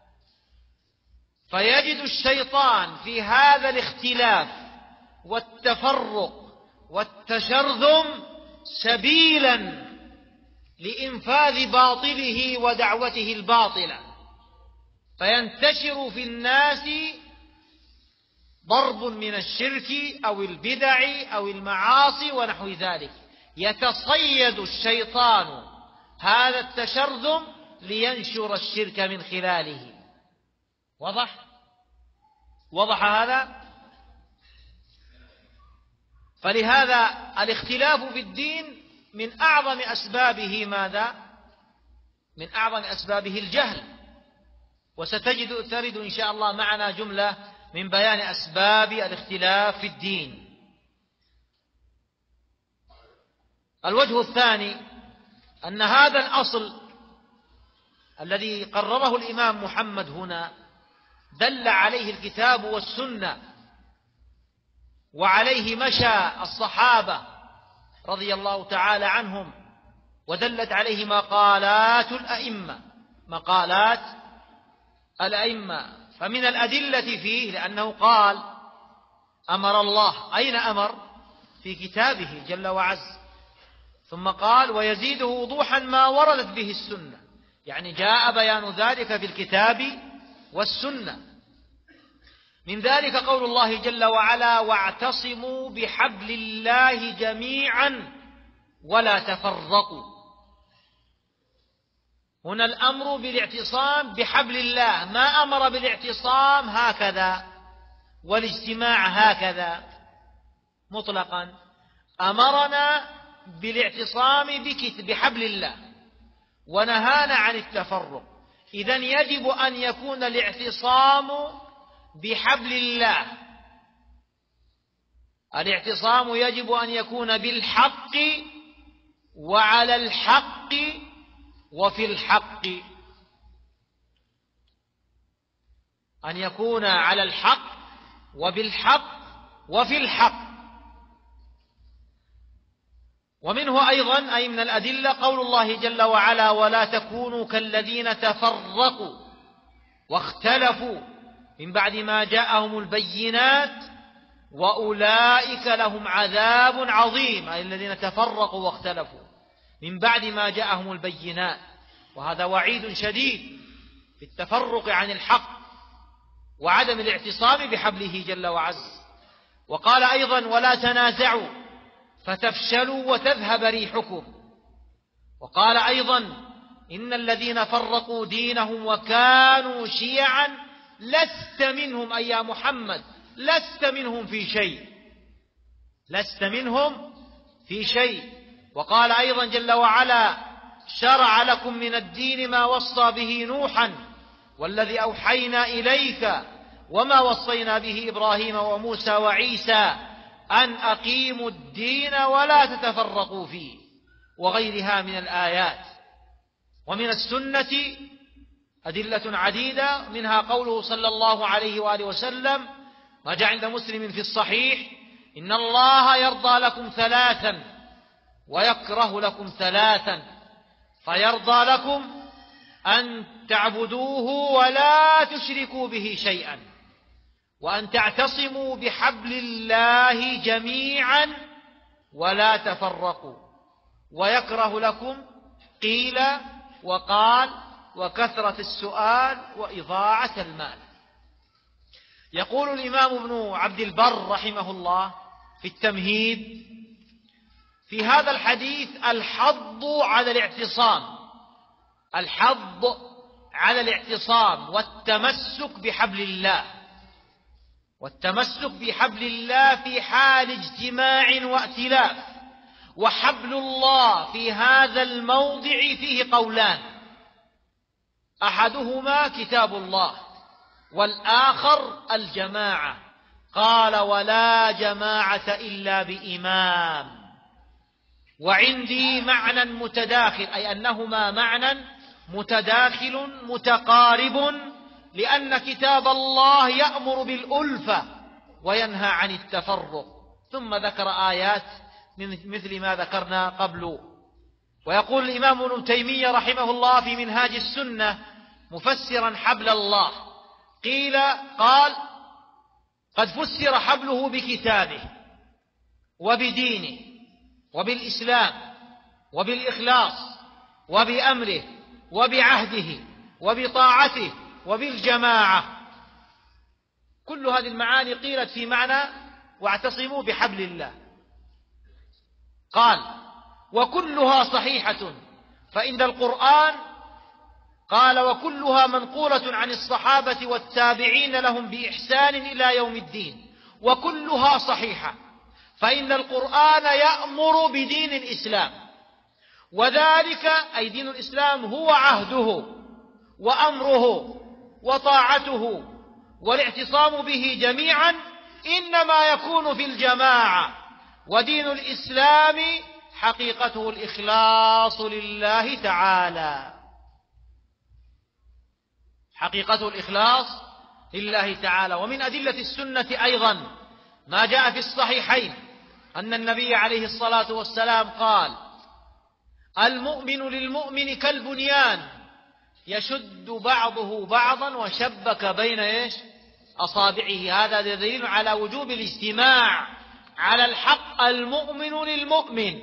فيجد الشيطان في هذا الاختلاف والتفرق والتشرذم سبيلا لإنفاذ باطله ودعوته الباطلة، فينتشر في الناس ضرب من الشرك أو البدع أو المعاصي ونحو ذلك. يتصيد الشيطان هذا التشرذم لينشر الشرك من خلاله. وضح هذا؟ فلهذا الاختلاف في الدين من أعظم أسبابه ماذا؟ من أعظم أسبابه الجهل. ترد إن شاء الله معنا جملة من بيان أسباب الاختلاف في الدين. الوجه الثاني أن هذا الأصل الذي قرره الإمام محمد هنا دل عليه الكتاب والسنة، وعليه مشى الصحابة رضي الله تعالى عنهم، ودلت عليه مقالات الأئمة. فمن الأدلة فيه لأنه قال أمر الله، أين أمر؟ في كتابه جل وعز. ثم قال ويزيده وضوحا ما وردت به السنة، يعني جاء بيان ذلك في الكتاب والسنة. من ذلك قول الله جل وعلا واعتصموا بحبل الله جميعا ولا تفرقوا. هنا الأمر بالاعتصام بحبل الله، ما أمر بالاعتصام هكذا والاجتماع هكذا مطلقا، أمرنا بالاعتصام بحبل الله ونهانا عن التفرق. إذن يجب أن يكون الاعتصام بحبل الله، الاعتصام يجب أن يكون بالحق وعلى الحق وفي الحق، أن يكون على الحق وبالحق وفي الحق. ومنه أيضا أي من الأدلة قول الله جل وعلا ولا تكونوا كالذين تفرقوا واختلفوا من بعد ما جاءهم البينات وأولئك لهم عذاب عظيم، أي الذين تفرقوا واختلفوا من بعد ما جاءهم البينات. وهذا وعيد شديد في التفرق عن الحق وعدم الاعتصام بحبله جل وعز. وقال أيضا ولا تنازعوا فتفشلوا وتذهب ريحكم. وقال أيضا إن الذين فرقوا دينهم وكانوا شيعا لست منهم أي يا محمد، لست منهم في شيء، لست منهم في شيء. وقال أيضا جل وعلا شرع لكم من الدين ما وصى به نوحا والذي أوحينا إليك وما وصينا به إبراهيم وموسى وعيسى أن أقيموا الدين ولا تتفرقوا فيه، وغيرها من الآيات. ومن السنة أدلة عديدة، منها قوله صلى الله عليه وآله وسلم ما جاء عند مسلم في الصحيح إن الله يرضى لكم ثلاثا ويكره لكم ثلاثا، فيرضى لكم أن تعبدوه ولا تشركوا به شيئا، وأن تعتصموا بحبل الله جميعا ولا تفرقوا، ويكره لكم قيل وقال وكثرة السؤال وإضاعة المال. يقول الإمام ابن عبد البر رحمه الله في التمهيد في هذا الحديث الحض على الاعتصام، الحض على الاعتصام والتمسك بحبل الله، والتمسك بحبل الله في حال اجتماع وائتلاف. وحبل الله في هذا الموضع فيه قولان، أحدهما كتاب الله والآخر الجماعة. قال ولا جماعة إلا بإمام. وعندي معنى متداخل، أي أنهما معنى متداخل متقارب، لأن كتاب الله يأمر بالألفة وينهى عن التفرق. ثم ذكر آيات مثل ما ذكرنا قبل. ويقول الإمام ابن تيمية رحمه الله في منهاج السنة مفسرا حبل الله قال قد فسر حبله بكتابه وبدينه وبالإسلام وبالإخلاص وبأمره وبعهده وبطاعته وبالجماعة. كل هذه المعاني قيلت في معنى واعتصموا بحبل الله. قال وكلها صحيحة، فإن القرآن قال وكلها منقولة عن الصحابة والتابعين لهم بإحسان إلى يوم الدين، وكلها صحيحة، فإن القرآن يأمر بدين الإسلام، وذلك أي دين الإسلام هو عهده وأمره وطاعته، والاعتصام به جميعا إنما يكون في الجماعة. ودين الإسلام حقيقته الإخلاص لله تعالى، حقيقته الإخلاص لله تعالى. ومن أدلة السنة أيضا ما جاء في الصحيحين أن النبي عليه الصلاة والسلام قال: المؤمن للمؤمن كالبنيان يشد بعضه بعضا وشبك بين أصابعه. هذا دليل على وجوب الاجتماع على الحق. المؤمن للمؤمن،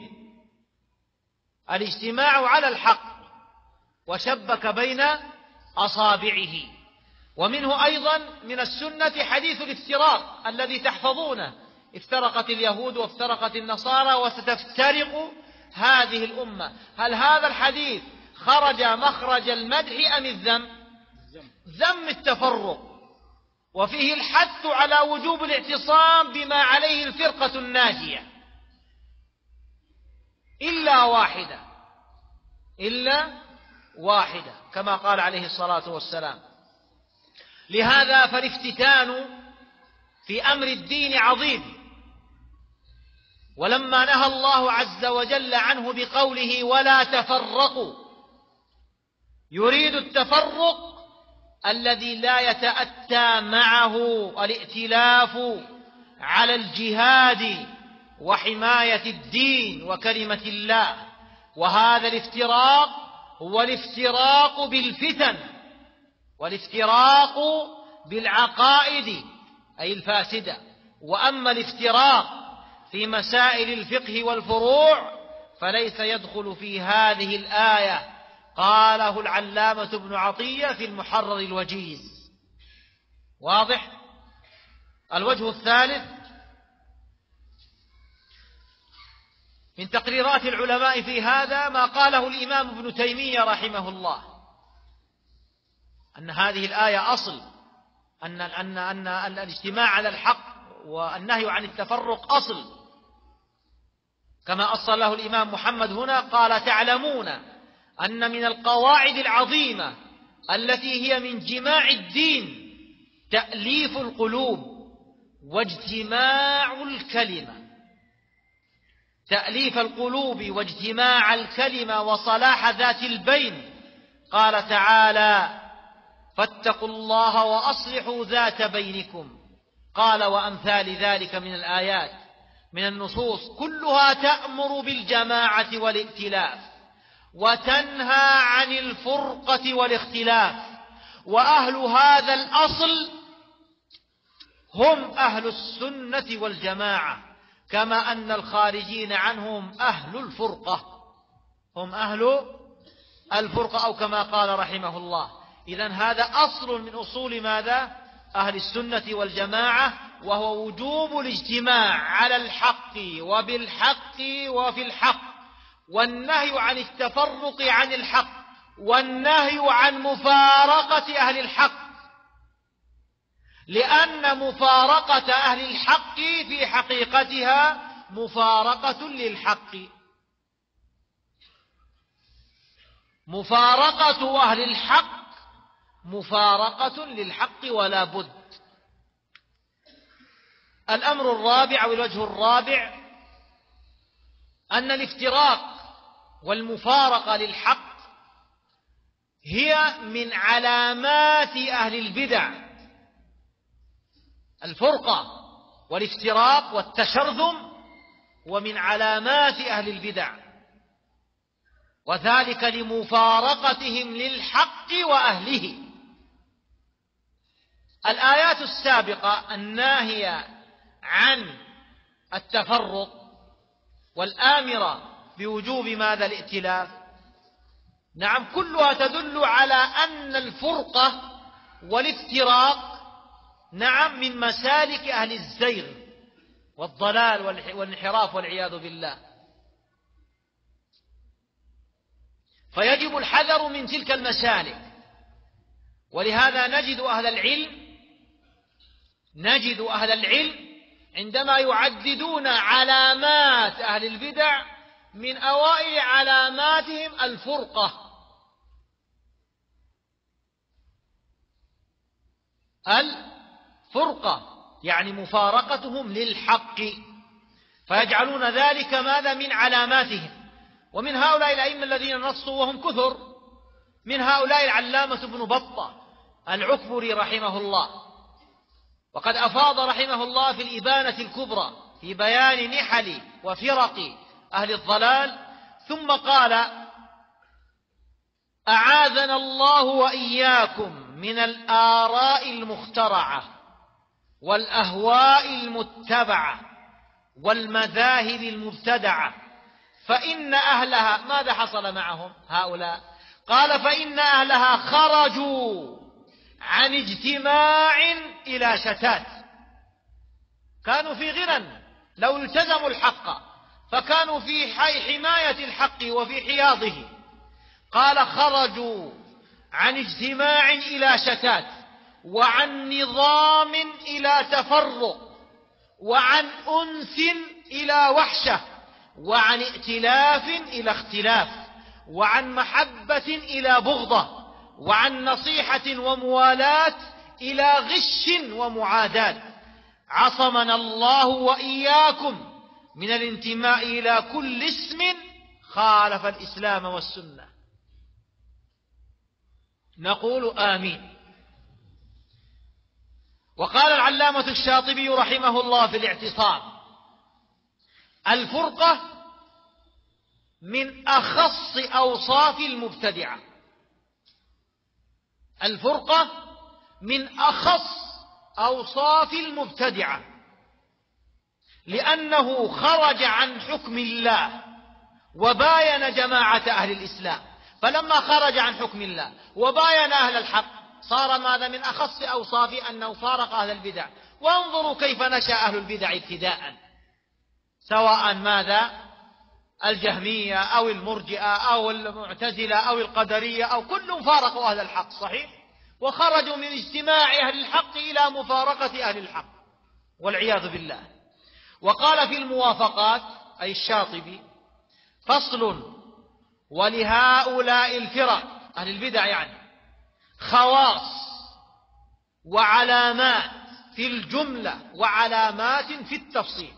الاجتماع على الحق، وشبك بين أصابعه. ومنه أيضا من السنة حديث الافتراق الذي تحفظونه: افترقت اليهود وافترقت النصارى وستفترق هذه الأمة. هل هذا الحديث خرج مخرج المدح أم الذم؟ ذم التفرق، وفيه الحث على وجوب الاعتصام بما عليه الفرقة الناجية إلا واحدة كما قال عليه الصلاة والسلام. لهذا فالافتتان في أمر الدين عظيم، ولما نهى الله عز وجل عنه بقوله: ولا تفرقوا، يريد التفرق الذي لا يتأتى معه الائتلاف على الجهاد وحماية الدين وكلمة الله. وهذا الافتراق هو الافتراق بالفتن والافتراق بالعقائد أي الفاسدة. وأما الافتراق في مسائل الفقه والفروع فليس يدخل في هذه الآية. قاله العلامة ابن عطية في المحرر الوجيز. واضح؟ الوجه الثالث من تقريرات العلماء في هذا ما قاله الإمام ابن تيمية رحمه الله، أن هذه الآية أصل، أن الاجتماع على الحق والنهي عن التفرق أصل، كما أصل له الإمام محمد هنا. قال: تعلمون أن من القواعد العظيمة التي هي من جماع الدين تأليف القلوب واجتماع الكلمة. تأليف القلوب واجتماع الكلمة وصلاح ذات البين. قال تعالى: فاتقوا الله وأصلحوا ذات بينكم. قال: وأمثال ذلك من الآيات من النصوص كلها تأمر بالجماعة والائتلاف وتنهى عن الفرقة والاختلاف. وأهل هذا الأصل هم أهل السنة والجماعة، كما أن الخارجين عنهم أهل الفرقة، هم أهل الفرقة، أو كما قال رحمه الله. إذن هذا أصل من أصول ماذا؟ أهل السنة والجماعة، وهو وجوب الاجتماع على الحق وبالحق وفي الحق، والنهي عن التفرق عن الحق، والنهي عن مفارقة أهل الحق، لأن مفارقة أهل الحق في حقيقتها مفارقة للحق. مفارقة أهل الحق مفارقة للحق ولا بد. الأمر الرابع أو الوجه الرابع أن الافتراق والمفارقة للحق هي من علامات أهل البدع. الفرقة والافتراق والتشرذم ومن علامات أهل البدع، وذلك لمفارقتهم للحق وأهله. الآيات السابقة الناهية عن التفرق والآمرة بوجوب ماذا؟ الائتلاف. نعم، كلها تدل على أن الفرقة والافتراق نعم من مسالك أهل الزيغ والضلال والانحراف والعياذ بالله. فيجب الحذر من تلك المسالك. ولهذا نجد أهل العلم عندما يعددون علامات أهل البدع من أوائل علاماتهم الفرقة. الفرقة يعني مفارقتهم للحق. فيجعلون ذلك ماذا من علاماتهم. ومن هؤلاء الأئمة الذين نصوا وهم كثر، من هؤلاء العلامة ابن بطة العكبري رحمه الله، وقد أفاض رحمه الله في الإبانة الكبرى في بيان نحل وفرق أهل الضلال، ثم قال: أعاذنا الله وإياكم من الآراء المخترعة والأهواء المتبعة والمذاهب المبتدعة، فإن أهلها ماذا حصل معهم هؤلاء؟ قال: فإن أهلها خرجوا عن اجتماع إلى شتات. كانوا في غنى لو التزموا الحق، فكانوا في حماية الحق وفي حياضه. قال: خرجوا عن اجتماع إلى شتات، وعن نظام إلى تفرق، وعن أنس إلى وحشة، وعن ائتلاف إلى اختلاف، وعن محبة إلى بغضة، وعن نصيحة وموالاة إلى غش ومعاداة. عصمنا الله وإياكم من الانتماء إلى كل اسم خالف الإسلام والسنة. نقول آمين. وقال العلامة الشاطبي رحمه الله في الاعتصام: الفرقة من أخص أوصاف المبتدعة. الفرقة من أخص أوصاف المبتدعة، لأنه خرج عن حكم الله وباين جماعة أهل الإسلام. فلما خرج عن حكم الله وباين أهل الحق صار ماذا من أخص أوصافه أنه فارق أهل البدع. وانظروا كيف نشأ أهل البدع ابتداء، سواء ماذا الجهمية أو المرجئة أو المعتزلة أو القدرية، أو كلهم فارقوا أهل الحق صحيح، وخرجوا من اجتماع أهل الحق إلى مفارقة أهل الحق والعياذ بالله. وقال في الموافقات أي الشاطبي: فصل: ولهؤلاء الفرق أهل البدع يعني خواص وعلامات في الجملة وعلامات في التفصيل.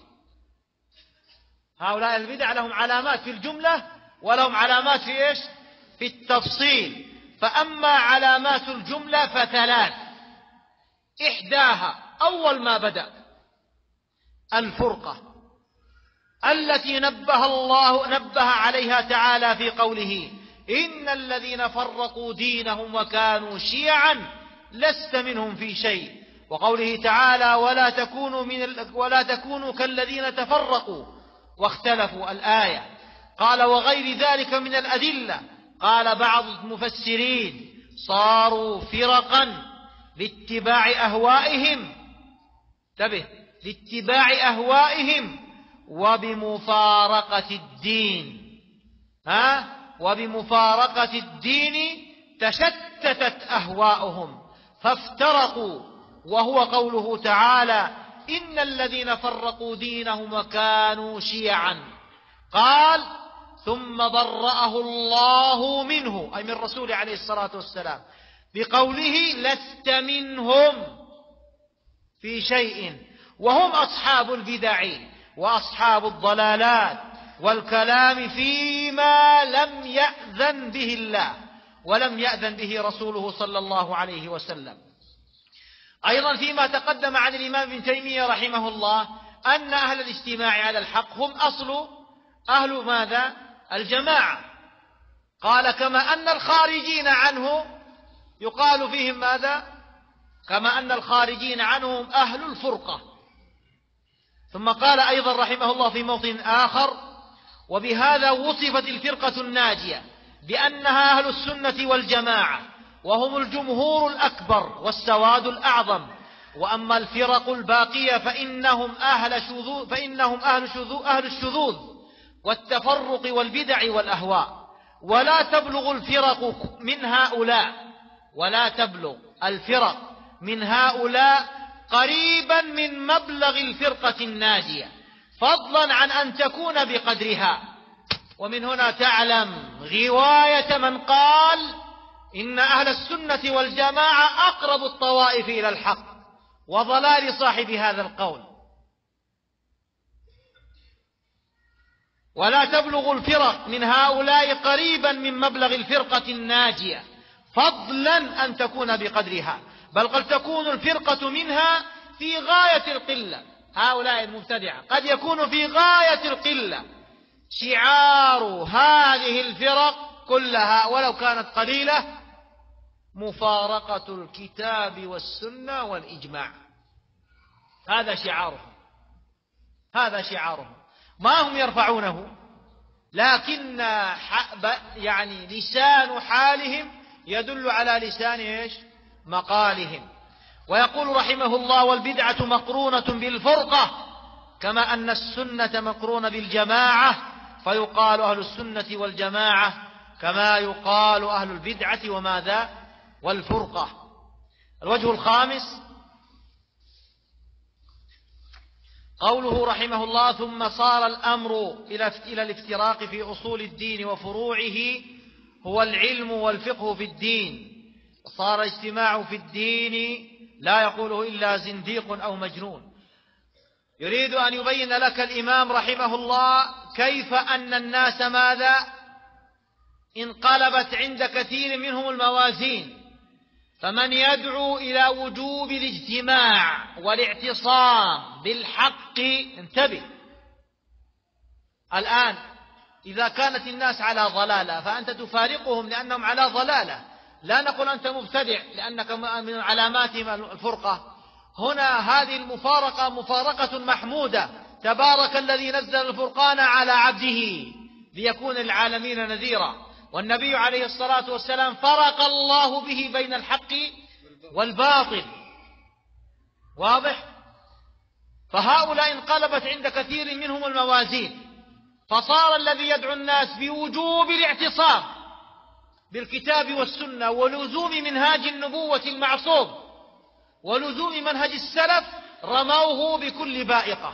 هؤلاء البدع لهم علامات في الجملة ولهم علامات في إيش؟ في التفصيل. فأما علامات الجملة فثلاث: إحداها أول ما بدأ الفرقة التي نبه عليها تعالى في قوله: إن الذين فرقوا دينهم وكانوا شيعا لست منهم في شيء. وقوله تعالى: ولا تكونوا كالذين تفرقوا واختلفوا الآية. قال: وغير ذلك من الأدلة. قال بعض المفسرين: صاروا فرقا لاتباع أهوائهم، انتبه، لاتباع أهوائهم وبمفارقة الدين. وبمفارقة الدين تشتتت أهواؤهم فافترقوا. وهو قوله تعالى: إن الذين فرقوا دينهم وكانوا شيعا. قال: ثم برأه الله منه، أي من رسوله عليه الصلاة والسلام، بقوله: لست منهم في شيء. وهم أصحاب البدع وأصحاب الضلالات والكلام فيما لم يأذن به الله ولم يأذن به رسوله صلى الله عليه وسلم. أيضا فيما تقدم عن الإمام ابن تيمية رحمه الله أن أهل الاجتماع على الحق هم أصل أهل ماذا؟ الجماعة. قال: كما أن الخارجين عنه يقال فيهم ماذا؟ كما أن الخارجين عنهم أهل الفرقة. ثم قال أيضا رحمه الله في موطن آخر: وبهذا وصفت الفرقة الناجية بأنها أهل السنة والجماعة، وهم الجمهور الأكبر والسواد الأعظم. وأما الفرق الباقية فإنهم أهل الشذوذ والتفرق والبدع والأهواء. ولا تبلغ الفرق من هؤلاء قريبا من مبلغ الفرقة الناجية، فضلا عن أن تكون بقدرها. ومن هنا تعلم غواية من قال إن أهل السنة والجماعة أقرب الطوائف إلى الحق، وضلال صاحب هذا القول. ولا تبلغ الفرق من هؤلاء قريبا من مبلغ الفرقة الناجية، فضلا أن تكون بقدرها، بل قد تكون الفرقة منها في غاية القلة. هؤلاء المبتدعة قد يكون في غاية القلة. شعار هذه الفرق كلها ولو كانت قليلة مفارقة الكتاب والسنة والإجماع. هذا شعارهم، هذا شعارهم، ما هم يرفعونه، لكن يعني لسان حالهم يدل على لسان إيش؟ مقالهم. ويقول رحمه الله: والبدعة مقرونة بالفرقة كما أن السنة مقرونة بالجماعة، فيقال أهل السنة والجماعة كما يقال أهل البدعة وماذا؟ والفرقة. الوجه الخامس قوله رحمه الله: ثم صار الأمر إلى الافتراق في أصول الدين وفروعه هو العلم والفقه في الدين، صار اجتماع في الدين لا يقوله إلا زنديق أو مجنون. يريد أن يبين لك الإمام رحمه الله كيف أن الناس ماذا؟ انقلبت عند كثير منهم الموازين، فمن يدعو إلى وجوب الاجتماع والاعتصام بالحق، انتبه الآن، إذا كانت الناس على ضلالة فأنت تفارقهم لأنهم على ضلالة، لا نقول أنت مبتدع لأنك من علاماتهم الفرقة. هنا هذه المفارقة مفارقة محمودة. تبارك الذي نزل الفرقان على عبده ليكون العالمين نذيرا، والنبي عليه الصلاة والسلام فرق الله به بين الحق والباطل. واضح؟ فهؤلاء انقلبت عند كثير منهم الموازين، فصار الذي يدعو الناس بوجوب الاعتصام بالكتاب والسنة ولزوم منهاج النبوة المعصوم ولزوم منهج السلف رموه بكل بائقة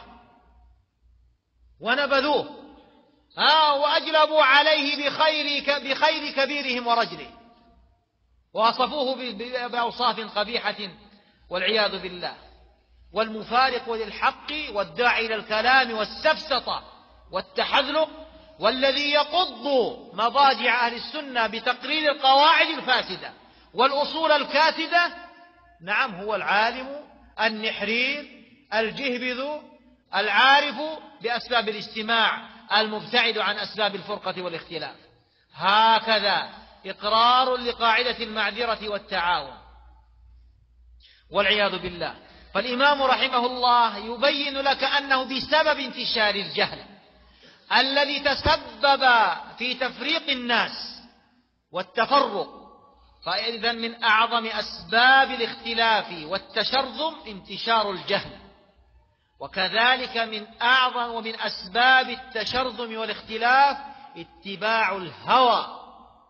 ونبذوه وأجلبوا عليه بخير كبيرهم ورجله، ووصفوه بأوصاف قبيحة والعياذ بالله. والمفارق للحق والداعي إلى الكلام والسفسطة والتحذلق والذي يقض مضاجع أهل السنة بتقرير القواعد الفاسدة والأصول الكاسدة، نعم، هو العالم النحرير الجهبذ العارف بأسباب الاجتماع المبتعد عن أسباب الفرقة والاختلاف. هكذا إقرار لقاعدة المعذرة والتعاون والعياذ بالله. فالإمام رحمه الله يبين لك أنه بسبب انتشار الجهل الذي تسبب في تفريق الناس والتفرق، فإذا من أعظم أسباب الاختلاف والتشرذم انتشار الجهل، وكذلك من أعظم ومن أسباب التشرذم والاختلاف اتباع الهوى،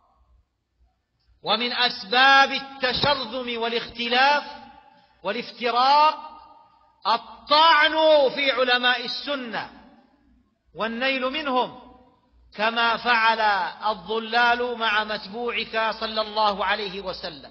ومن أسباب التشرذم والاختلاف والافتراق الطعن في علماء السنة والنيل منهم، كما فعل الضلال مع متبوعك صلى الله عليه وسلم.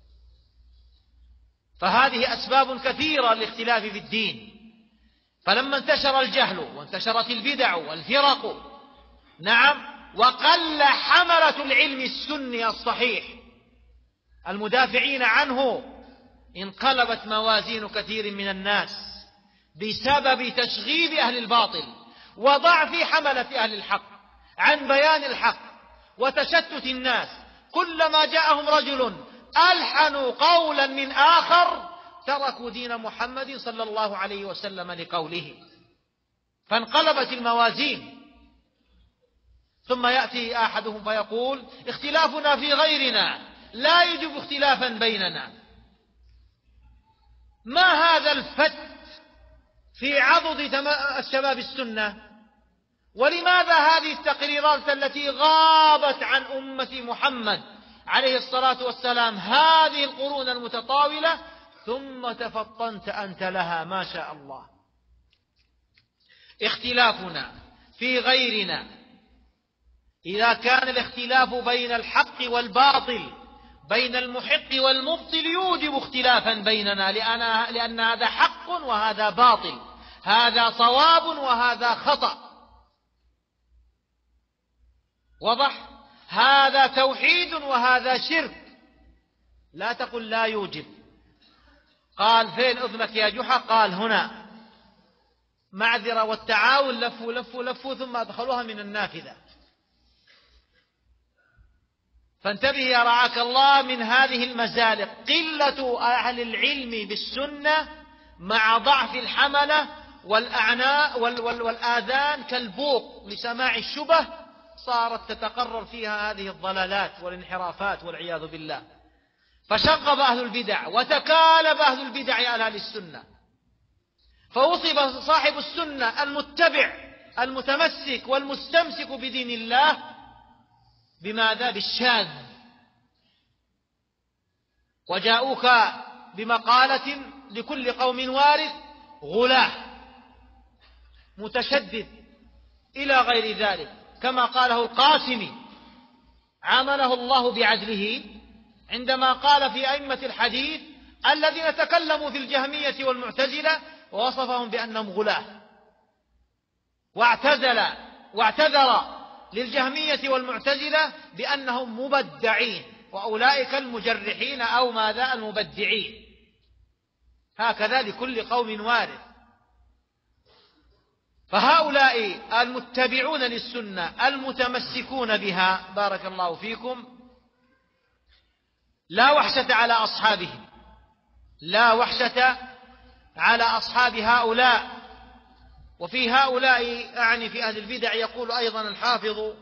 فهذه أسباب كثيرة للاختلاف في الدين. فلما انتشر الجهل وانتشرت البدع والفرق، نعم، وقل حملة العلم السني الصحيح المدافعين عنه، انقلبت موازين كثير من الناس بسبب تشغيب أهل الباطل وضعف حملة أهل الحق عن بيان الحق وتشتت الناس. كلما جاءهم رجل ألحنوا قولا من آخر تركوا دين محمد صلى الله عليه وسلم لقوله، فانقلبت الموازين. ثم يأتي أحدهم فيقول: اختلافنا في غيرنا لا يجب اختلافا بيننا. ما هذا الفت في عضد الشباب السنة؟ ولماذا هذه التقريرات التي غابت عن أمة محمد عليه الصلاة والسلام هذه القرون المتطاولة ثم تفطنت أنت لها؟ ما شاء الله. اختلافنا في غيرنا، إذا كان الاختلاف بين الحق والباطل بين المحق والمبطل يوجب اختلافا بيننا، لأن هذا حق وهذا باطل، هذا صواب وهذا خطأ. وضح؟ هذا توحيد وهذا شرك. لا تقل لا يوجب. قال فين أذنك يا جحا؟ قال هنا. معذرة والتعاون لفوا ثم أدخلوها من النافذة. فانتبه يا رعاك الله من هذه المزالق. قلة أهل العلم بالسنة مع ضعف الحملة والأعناء والآذان كالبوق لسماع الشبه صارت تتقرر فيها هذه الضلالات والانحرافات والعياذ بالله. فشغب أهل البدع وتكالب أهل البدع على أهل السنة، فوصف صاحب السنة المتبع المتمسك والمستمسك بدين الله بماذا؟ بالشاذ. وجاءوك بمقالة لكل قوم وارث غلاه متشدد إلى غير ذلك، كما قاله القاسمي عامله الله بعدله عندما قال في أئمة الحديث الذين تكلموا في الجهمية والمعتزلة ووصفهم بأنهم غلاه، واعتذر للجهمية والمعتزلة بأنهم مبدعين، وأولئك المجرحين أو ماذا؟ المبدعين. هكذا لكل قوم وارث. فهؤلاء المتبعون للسنة المتمسكون بها بارك الله فيكم لا وحشة على أصحابهم، لا وحشة على أصحاب هؤلاء. وفي هؤلاء أعني في أهل البدع يقول أيضا الحافظ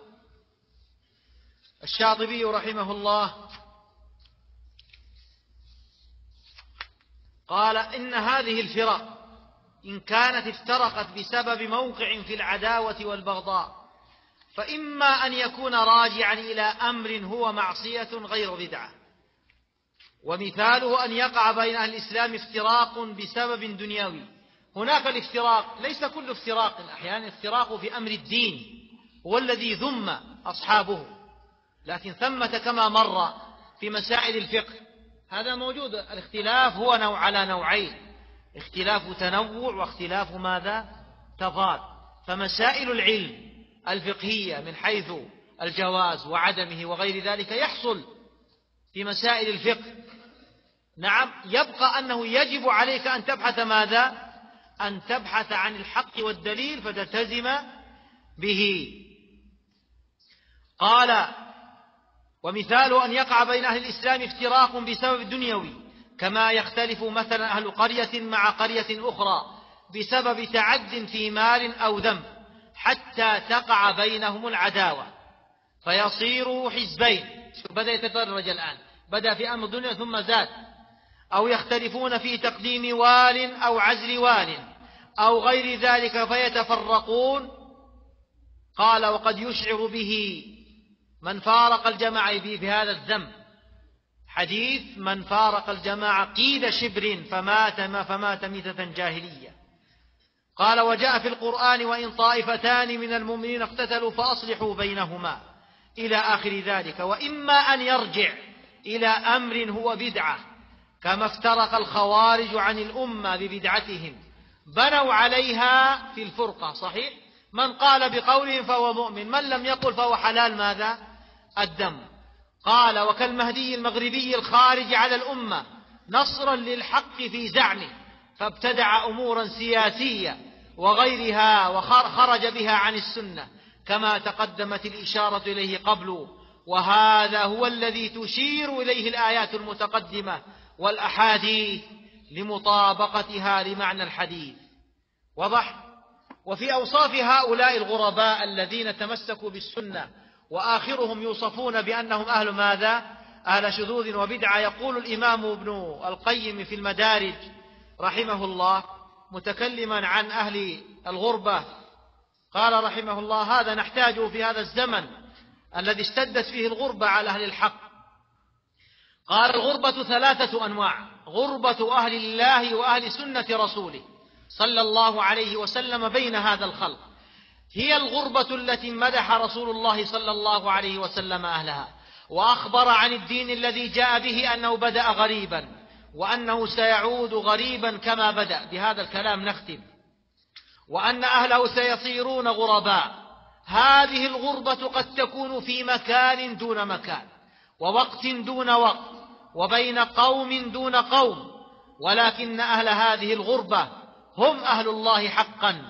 الشاطبي رحمه الله قال إن هذه الفرق إن كانت افترقت بسبب موقع في العداوة والبغضاء فإما أن يكون راجعا إلى أمر هو معصية غير بدعة، ومثاله أن يقع بين أهل الإسلام افتراق بسبب دنيوي. هناك الافتراق ليس كل افتراق، أحيانا افتراق في أمر الدين هو الذي ذم أصحابه، لكن ثمة كما مر في مسائل الفقه هذا موجود. الاختلاف هو على نوعين، اختلاف تنوع واختلاف ماذا؟ تضاد. فمسائل العلم الفقهية من حيث الجواز وعدمه وغير ذلك يحصل في مسائل الفقه. نعم، يبقى أنه يجب عليك أن تبحث ماذا؟ أن تبحث عن الحق والدليل فتلتزم به. قال ومثاله أن يقع بين أهل الإسلام افتراق بسبب دنيوي، كما يختلف مثلا أهل قرية مع قرية أخرى بسبب تعد في مال أو ذنب حتى تقع بينهم العداوة فيصيروا حزبين. بدأ يتدرج الآن، بدأ في أمر الدنيا ثم زاد. أو يختلفون في تقديم وال أو عزل وال أو غير ذلك فيتفرقون. قال وقد يشعر به من فارق الجماعة بهذا الذنب حديث من فارق الجماعة قيد شبر فمات ميتة جاهلية. قال وجاء في القرآن وإن طائفتان من المؤمنين اقتتلوا فأصلحوا بينهما إلى آخر ذلك. وإما أن يرجع إلى أمر هو بدعة، كما افترق الخوارج عن الأمة ببدعتهم بنوا عليها في الفرقة. صحيح، من قال بقولهم فهو مؤمن، من لم يقل فهو حلال ماذا؟ الدم. قال وكالمهدي المغربي الخارج على الأمة نصرا للحق في زعمه فابتدع أمورا سياسية وغيرها وخرج بها عن السنة كما تقدمت الإشارة إليه قبل. وهذا هو الذي تشير إليه الآيات المتقدمة والأحاديث لمطابقتها لمعنى الحديث. وضح. وفي أوصاف هؤلاء الغرباء الذين تمسكوا بالسنة وآخرهم يوصفون بأنهم أهل ماذا؟ أهل شذوذ وبدعة. يقول الإمام ابن القيم في المدارج رحمه الله متكلما عن أهل الغربة قال رحمه الله هذا نحتاجه في هذا الزمن الذي اشتدت فيه الغربة على أهل الحق. قال الغربة 3 أنواع: غربة أهل الله وأهل سنة رسوله صلى الله عليه وسلم بين هذا الخلق، هي الغربة التي مدح رسول الله صلى الله عليه وسلم أهلها وأخبر عن الدين الذي جاء به أنه بدأ غريبا وأنه سيعود غريبا كما بدأ. بهذا الكلام نختم. وأن أهله سيصيرون غرباء. هذه الغربة قد تكون في مكان دون مكان، ووقت دون وقت، وبين قوم دون قوم، ولكن أهل هذه الغربة هم أهل الله حقا،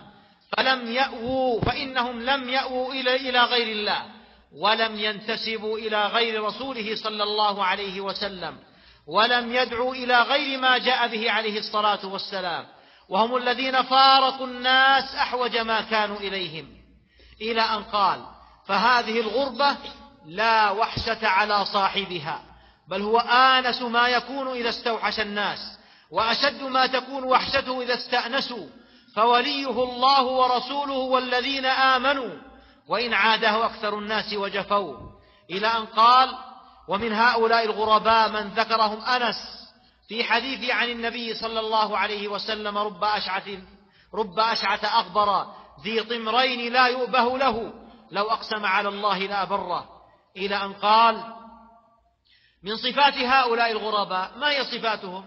فإنهم لم يأووا إلى غير الله، ولم ينتسبوا إلى غير رسوله صلى الله عليه وسلم، ولم يدعوا إلى غير ما جاء به عليه الصلاة والسلام، وهم الذين فارقوا الناس أحوج ما كانوا إليهم، إلى أن قال: فهذه الغربة لا وحشة على صاحبها، بل هو آنس ما يكون إذا استوحش الناس، وأشد ما تكون وحشته إذا استأنسوا، فوليه الله ورسوله والذين آمنوا، وإن عاده أكثر الناس وجفوه، إلى أن قال: ومن هؤلاء الغرباء من ذكرهم أنس في حديث عن النبي صلى الله عليه وسلم: رب أشعث أغبر ذي طمرين لا يؤبه له لو أقسم على الله لأبره، إلى أن قال: من صفات هؤلاء الغرباء، ما هي صفاتهم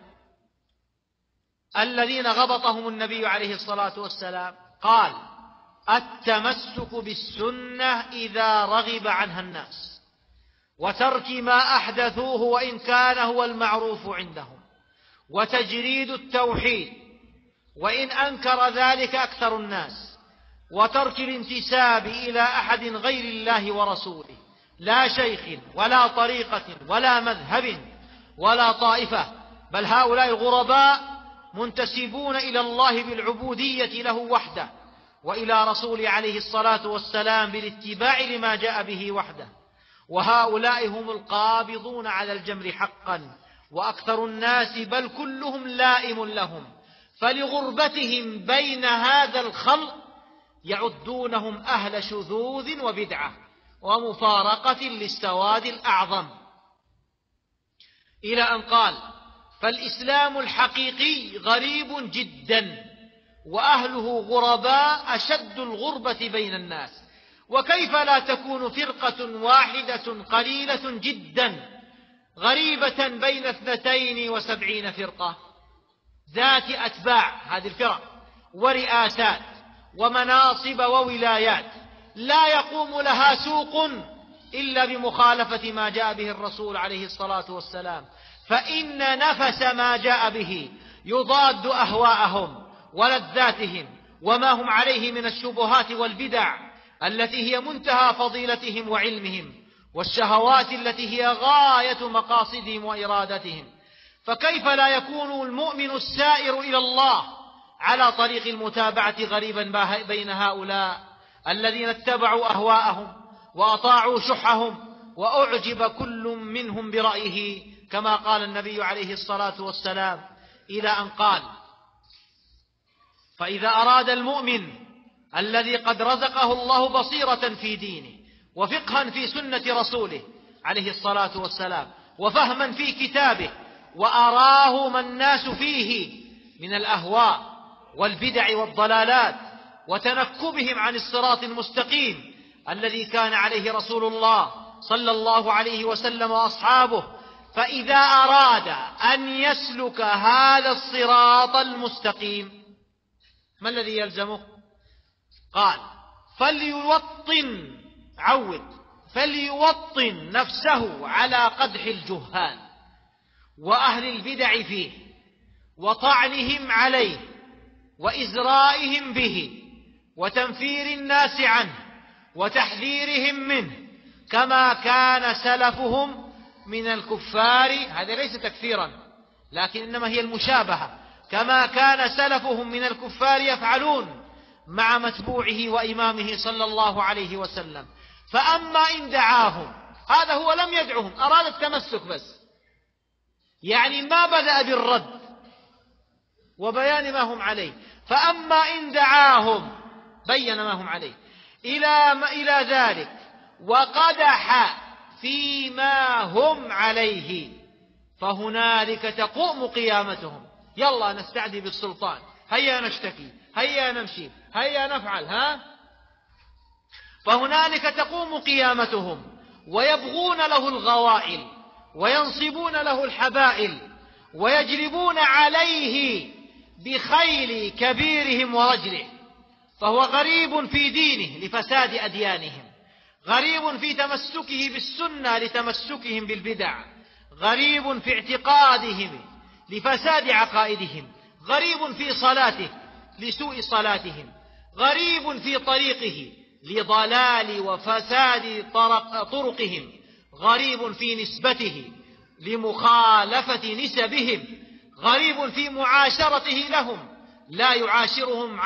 الذين غبطهم النبي عليه الصلاة والسلام؟ قال: التمسك بالسنة إذا رغب عنها الناس، وترك ما أحدثوه وإن كان هو المعروف عندهم، وتجريد التوحيد وإن أنكر ذلك أكثر الناس، وترك الانتساب إلى أحد غير الله ورسوله، لا شيخ ولا طريقة ولا مذهب ولا طائفة، بل هؤلاء الغرباء منتسبون إلى الله بالعبودية له وحده، وإلى رسول عليه الصلاة والسلام بالاتباع لما جاء به وحده، وهؤلاء هم القابضون على الجمر حقا، وأكثر الناس بل كلهم لائم لهم، فلغربتهم بين هذا الخلق يعدونهم أهل شذوذ وبدعة ومفارقة للسواد الأعظم، إلى أن قال: فالإسلام الحقيقي غريب جدا، وأهله غرباء أشد الغربة بين الناس، وكيف لا تكون فرقة واحدة قليلة جدا غريبة بين 72 فرقة ذات أتباع، هذه الفرق، ورئاسات ومناصب وولايات، لا يقوم لها سوق إلا بمخالفة ما جاء به الرسول عليه الصلاة والسلام، فإن نفس ما جاء به يضاد أهواءهم ولذاتهم وما هم عليه من الشبهات والبدع التي هي منتهى فضيلتهم وعلمهم، والشهوات التي هي غاية مقاصدهم وإرادتهم. فكيف لا يكون المؤمن السائر إلى الله على طريق المتابعة غريبا بين هؤلاء الذين اتبعوا أهواءهم وأطاعوا شحهم، وأعجب كل منهم برأيه، كما قال النبي عليه الصلاة والسلام، إلى أن قال: فإذا أراد المؤمن الذي قد رزقه الله بصيرة في دينه وفقها في سنة رسوله عليه الصلاة والسلام وفهما في كتابه، وأراه ما الناس فيه من الأهواء والبدع والضلالات وتنكبهم عن الصراط المستقيم الذي كان عليه رسول الله صلى الله عليه وسلم وأصحابه، فإذا أراد أن يسلك هذا الصراط المستقيم ما الذي يلزمه؟ قال: فليوطن نفسه على قدح الجهال وأهل البدع فيه وطعنهم عليه وإزرائهم به وتنفير الناس عنه وتحذيرهم منه، كما كان سلفهم من الكفار. هذا ليس تكفيرا، لكن إنما هي المشابهة، كما كان سلفهم من الكفار يفعلون مع متبوعه وإمامه صلى الله عليه وسلم. فأما إن دعاهم، هذا هو لم يدعهم، أراد التمسك بس، يعني ما بدأ بالرد وبيان ما هم عليه. فأما إن دعاهم بين ما هم عليه إلى ذلك وقدح فيما هم عليه، فهنالك تقوم قيامتهم. يلا نستعدي بالسلطان، هيا نشتكي، هيا نمشي، هيا نفعل، فهنالك تقوم قيامتهم ويبغون له الغوائل وينصبون له الحبائل ويجلبون عليه بخيل كبيرهم ورجله، فهو غريب في دينه لفساد أديانهم، غريب في تمسكه بالسنة لتمسكهم بالبدع، غريب في اعتقادهم لفساد عقائدهم، غريب في صلاته لسوء صلاتهم، غريب في طريقه لضلال وفساد طرقهم، غريب في نسبته لمخالفة نسبهم، غريب في معاشرته لهم لا يعاشرهم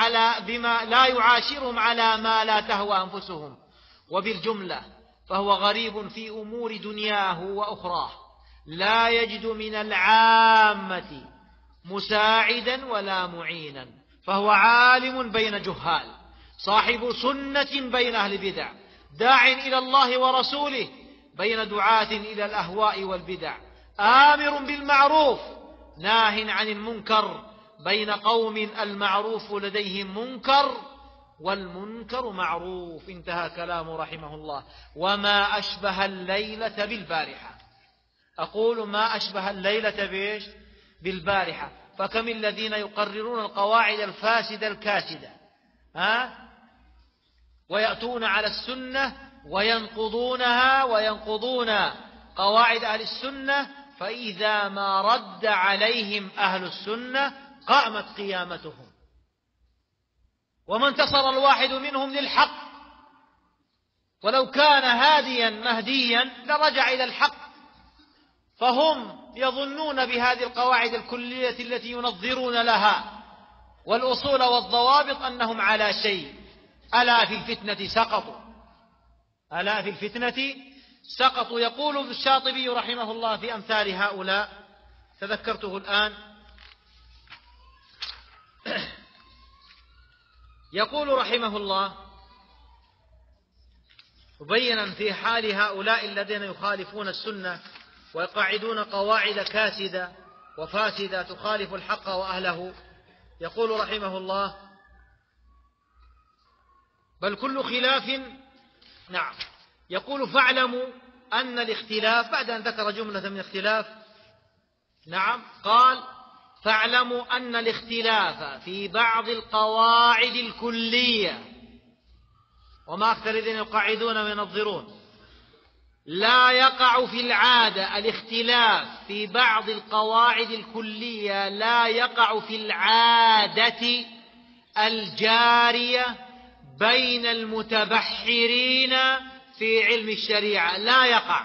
على ما لا تهوى أنفسهم. وبالجملة فهو غريب في أمور دنياه وأخراه، لا يجد من العامة مساعدا ولا معينا، فهو عالم بين جهال، صاحب سنة بين أهل بدع، داع إلى الله ورسوله بين دعاة إلى الأهواء والبدع، آمر بالمعروف ناه عن المنكر بين قوم المعروف لديهم منكر والمنكر معروف. انتهى كلامه رحمه الله. وما أشبه الليلة بالبارحة، أقول ما أشبه الليلة بإيش؟ بالبارحة. فكم الذين يقررون القواعد الفاسدة الكاسدة ويأتون على السنة وينقضونها وينقضون قواعد أهل السنة، فإذا ما رد عليهم أهل السنة قامت قيامتهم، وما انتصر الواحد منهم للحق، ولو كان هاديا مهديا لرجع إلى الحق. فهم يظنون بهذه القواعد الكلية التي ينظرون لها والأصول والضوابط أنهم على شيء. ألا في الفتنة سقطوا، ألا في الفتنة سقطوا. يقول الشاطبي رحمه الله في أمثال هؤلاء، تذكرته الآن، يقول رحمه الله مبينا في حال هؤلاء الذين يخالفون السنة ويقعدون قواعد كاسدة وفاسدة تخالف الحق وأهله، يقول رحمه الله: بل كل خلاف، نعم، يقول فاعلموا أن الاختلاف، بعد أن ذكر جملة من اختلاف، نعم، قال: فاعلموا أن الاختلاف في بعض القواعد الكلية، وما أكثر الذين يقعدون وينظرون، لا يقع في العادة. الاختلاف في بعض القواعد الكلية لا يقع في العادة الجارية بين المتبحرين في علم الشريعة، لا يقع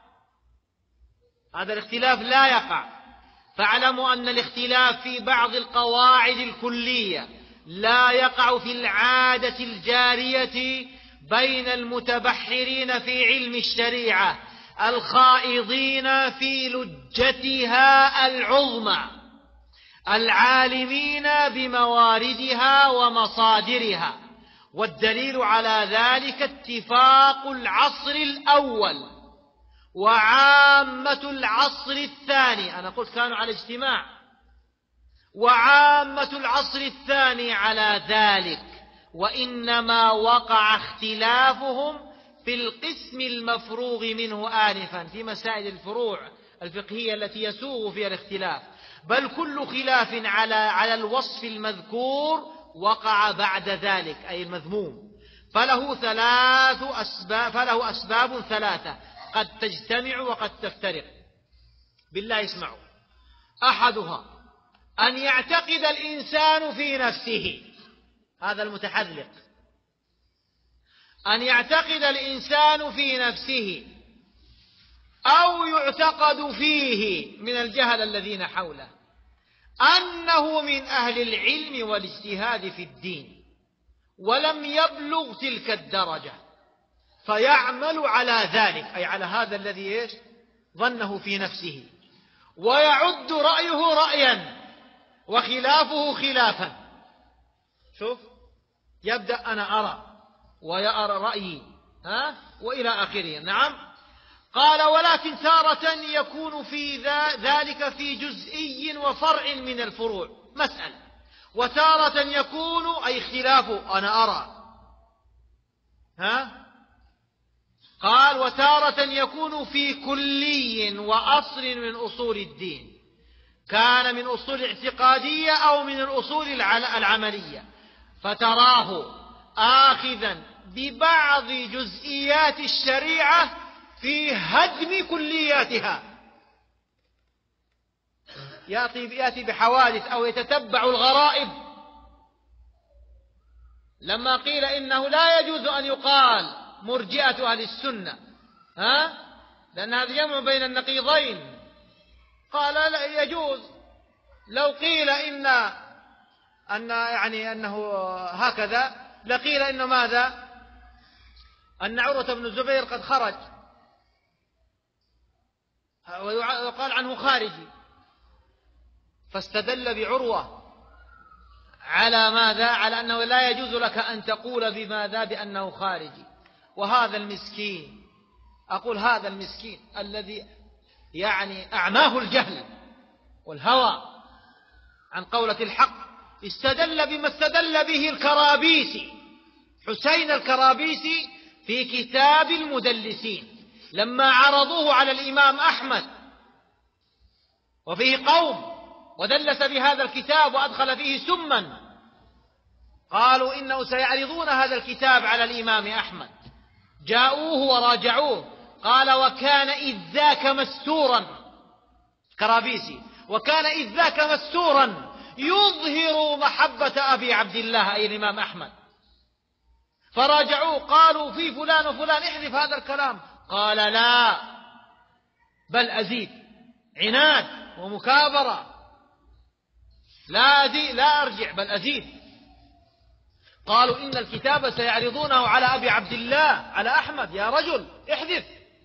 هذا الاختلاف، لا يقع. فاعلموا أن الاختلاف في بعض القواعد الكلية لا يقع في العادة الجارية بين المتبحرين في علم الشريعة الخائضين في لجتها العظمى العالمين بمواردها ومصادرها. والدليل على ذلك اتفاق العصر الأول وعامة العصر الثاني، أنا قلت كانوا على اجتماع، وعامة العصر الثاني على ذلك، وإنما وقع اختلافهم في القسم المفروغ منه آنفا، في مسائل الفروع الفقهية التي يسوغ فيها الاختلاف. بل كل خلاف على الوصف المذكور وقع بعد ذلك، أي المذموم، فله أسباب ثلاثة قد تجتمع وقد تفترق. بالله اسمعوا: أحدها أن يعتقد الإنسان في نفسه، هذا المتحذلق، أن يعتقد الإنسان في نفسه أو يعتقد فيه من الجهل الذين حوله أنه من أهل العلم والاجتهاد في الدين، ولم يبلغ تلك الدرجة، فيعمل على ذلك، أي على هذا الذي ظنه في نفسه، ويعد رأيه رأيا وخلافه خلافا. شوف، يبدأ أنا أرى ويرى رأيي وإلى آخره. نعم، قال: ولكن تارة يكون في ذلك في جزئي وفرع من الفروع مسألة، وتارة يكون أي اختلافه أنا أرى قال: وتارة يكون في كلي وأصل من أصول الدين، كان من أصول اعتقادية أو من الأصول العملية. فتراه آخذا ببعض جزئيات الشريعة في هدم كلياتها، يأتي بحوادث أو يتتبع الغرائب. لما قيل إنه لا يجوز أن يقال مرجئة أهل السنة، لأن هذا جمع بين النقيضين، قال لا يجوز. لو قيل أنه هكذا لقيل إنه ماذا؟ أن عروة بن الزبير قد خرج ويقال عنه خارجي، فاستدل بعروة على ماذا؟ على أنه لا يجوز لك أن تقول بماذا؟ بأنه خارجي. وهذا المسكين، أقول هذا المسكين الذي أعماه الجهل والهوى عن قولة الحق، استدل بما استدل به الكرابيسي، حسين الكرابيسي، في كتاب المدلسين، لما عرضوه على الإمام أحمد وفيه قوم ودلس بهذا الكتاب وأدخل فيه سما، قالوا إنه سيعرضون هذا الكتاب على الإمام أحمد، جاءوه وراجعوه، قال وكان إذ ذاك مستورا، كرابيسي، وكان إذ ذاك مستورا يظهر محبة أبي عبد الله أي الإمام أحمد، فراجعوه قالوا في فلان وفلان احذف هذا الكلام، قال لا بل أزيد، عناد ومكابرة، لا أرجع بل أزيد. قالوا إن الكتاب سيعرضونه على أبي عبد الله على أحمد، يا رجل احذف.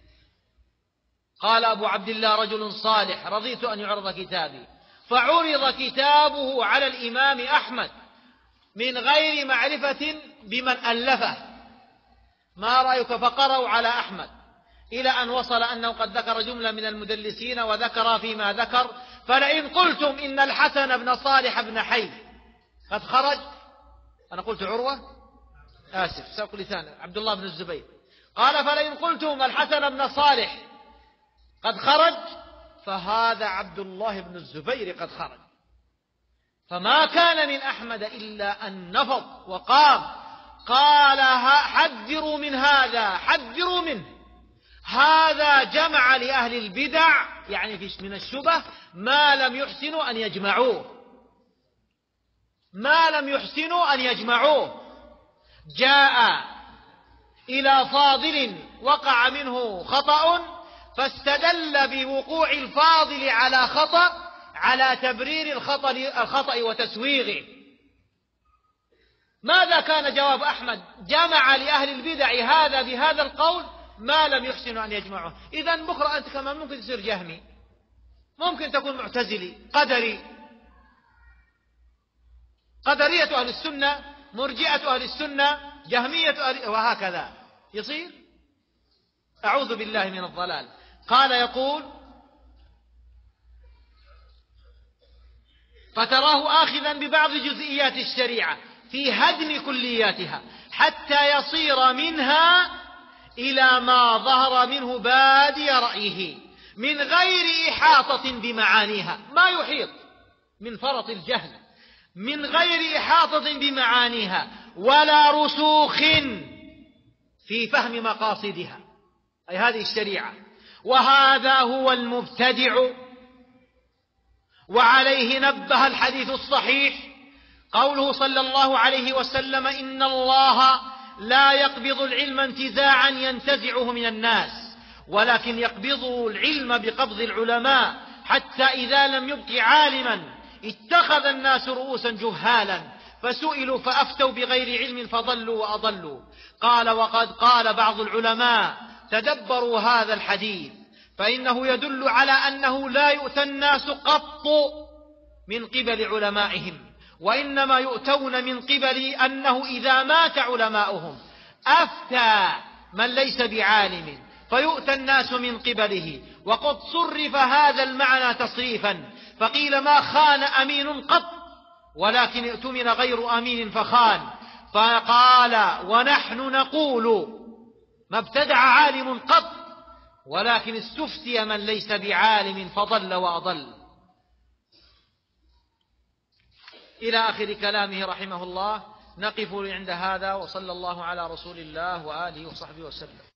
قال أبو عبد الله رجل صالح رضيت أن يعرض كتابي، فعرض كتابه على الإمام أحمد من غير معرفة بمن ألفه، ما رأيك؟ فقرأوا على أحمد إلى أن وصل أنه قد ذكر جملة من المدلسين وذكر فيما ذكر، فلئن قلتم إن الحسن بن صالح بن حي قد خرج، أنا قلت عروة آسف سوق لسان عبد الله بن الزبير، قال فلئن قلتم الحسن بن صالح قد خرج فهذا عبد الله بن الزبير قد خرج. فما كان من أحمد إلا أن نفض وقام، قال حذروا من هذا، حذروا منه، هذا جمع لأهل البدع من الشبه ما لم يحسنوا أن يجمعوه، ما لم يحسنوا أن يجمعوه. جاء إلى فاضل وقع منه خطأ فاستدل بوقوع الفاضل على خطأ على تبرير الخطأ وتسويغه. ماذا كان جواب أحمد؟ جمع لأهل البدع هذا بهذا القول ما لم يحسنوا أن يجمعوه. إذن بكرة أنت كمان ممكن تصير جهمي، ممكن تكون معتزلي، قدري، قدرية أهل السنة، مرجئة أهل السنة، جهمية وهكذا يصير. أعوذ بالله من الضلال. قال يقول فتراه آخذا ببعض جزئيات الشريعة في هدم كلياتها حتى يصير منها إلى ما ظهر منه بادي رأيه من غير إحاطة بمعانيها، ما يحيط من فرط الجهل، من غير إحاطة بمعانيها ولا رسوخ في فهم مقاصدها، أي هذه الشريعة. وهذا هو المبتدع، وعليه نبه الحديث الصحيح قوله صلى الله عليه وسلم إن الله لا يقبض العلم انتزاعا ينتزعه من الناس، ولكن يقبضه العلم بقبض العلماء حتى إذا لم يبق عالما اتخذ الناس رؤوسا جهالا فسئلوا فأفتوا بغير علم فضلوا وأضلوا. قال وقد قال بعض العلماء تدبروا هذا الحديث فإنه يدل على أنه لا يؤتى الناس قط من قبل علمائهم، وإنما يؤتون من قبل أنه إذا مات علماؤهم أفتى من ليس بعالم فيؤتى الناس من قبله. وقد صرف هذا المعنى تصريفا فقيل ما خان أمين قط ولكن ائتمن غير أمين فخان، فقال ونحن نقول ما ابتدع عالم قط ولكن استفتي من ليس بعالم فضل وأضل، إلى آخر كلامه رحمه الله. نقف عند هذا، وصلى الله على رسول الله وآله وصحبه وسلم.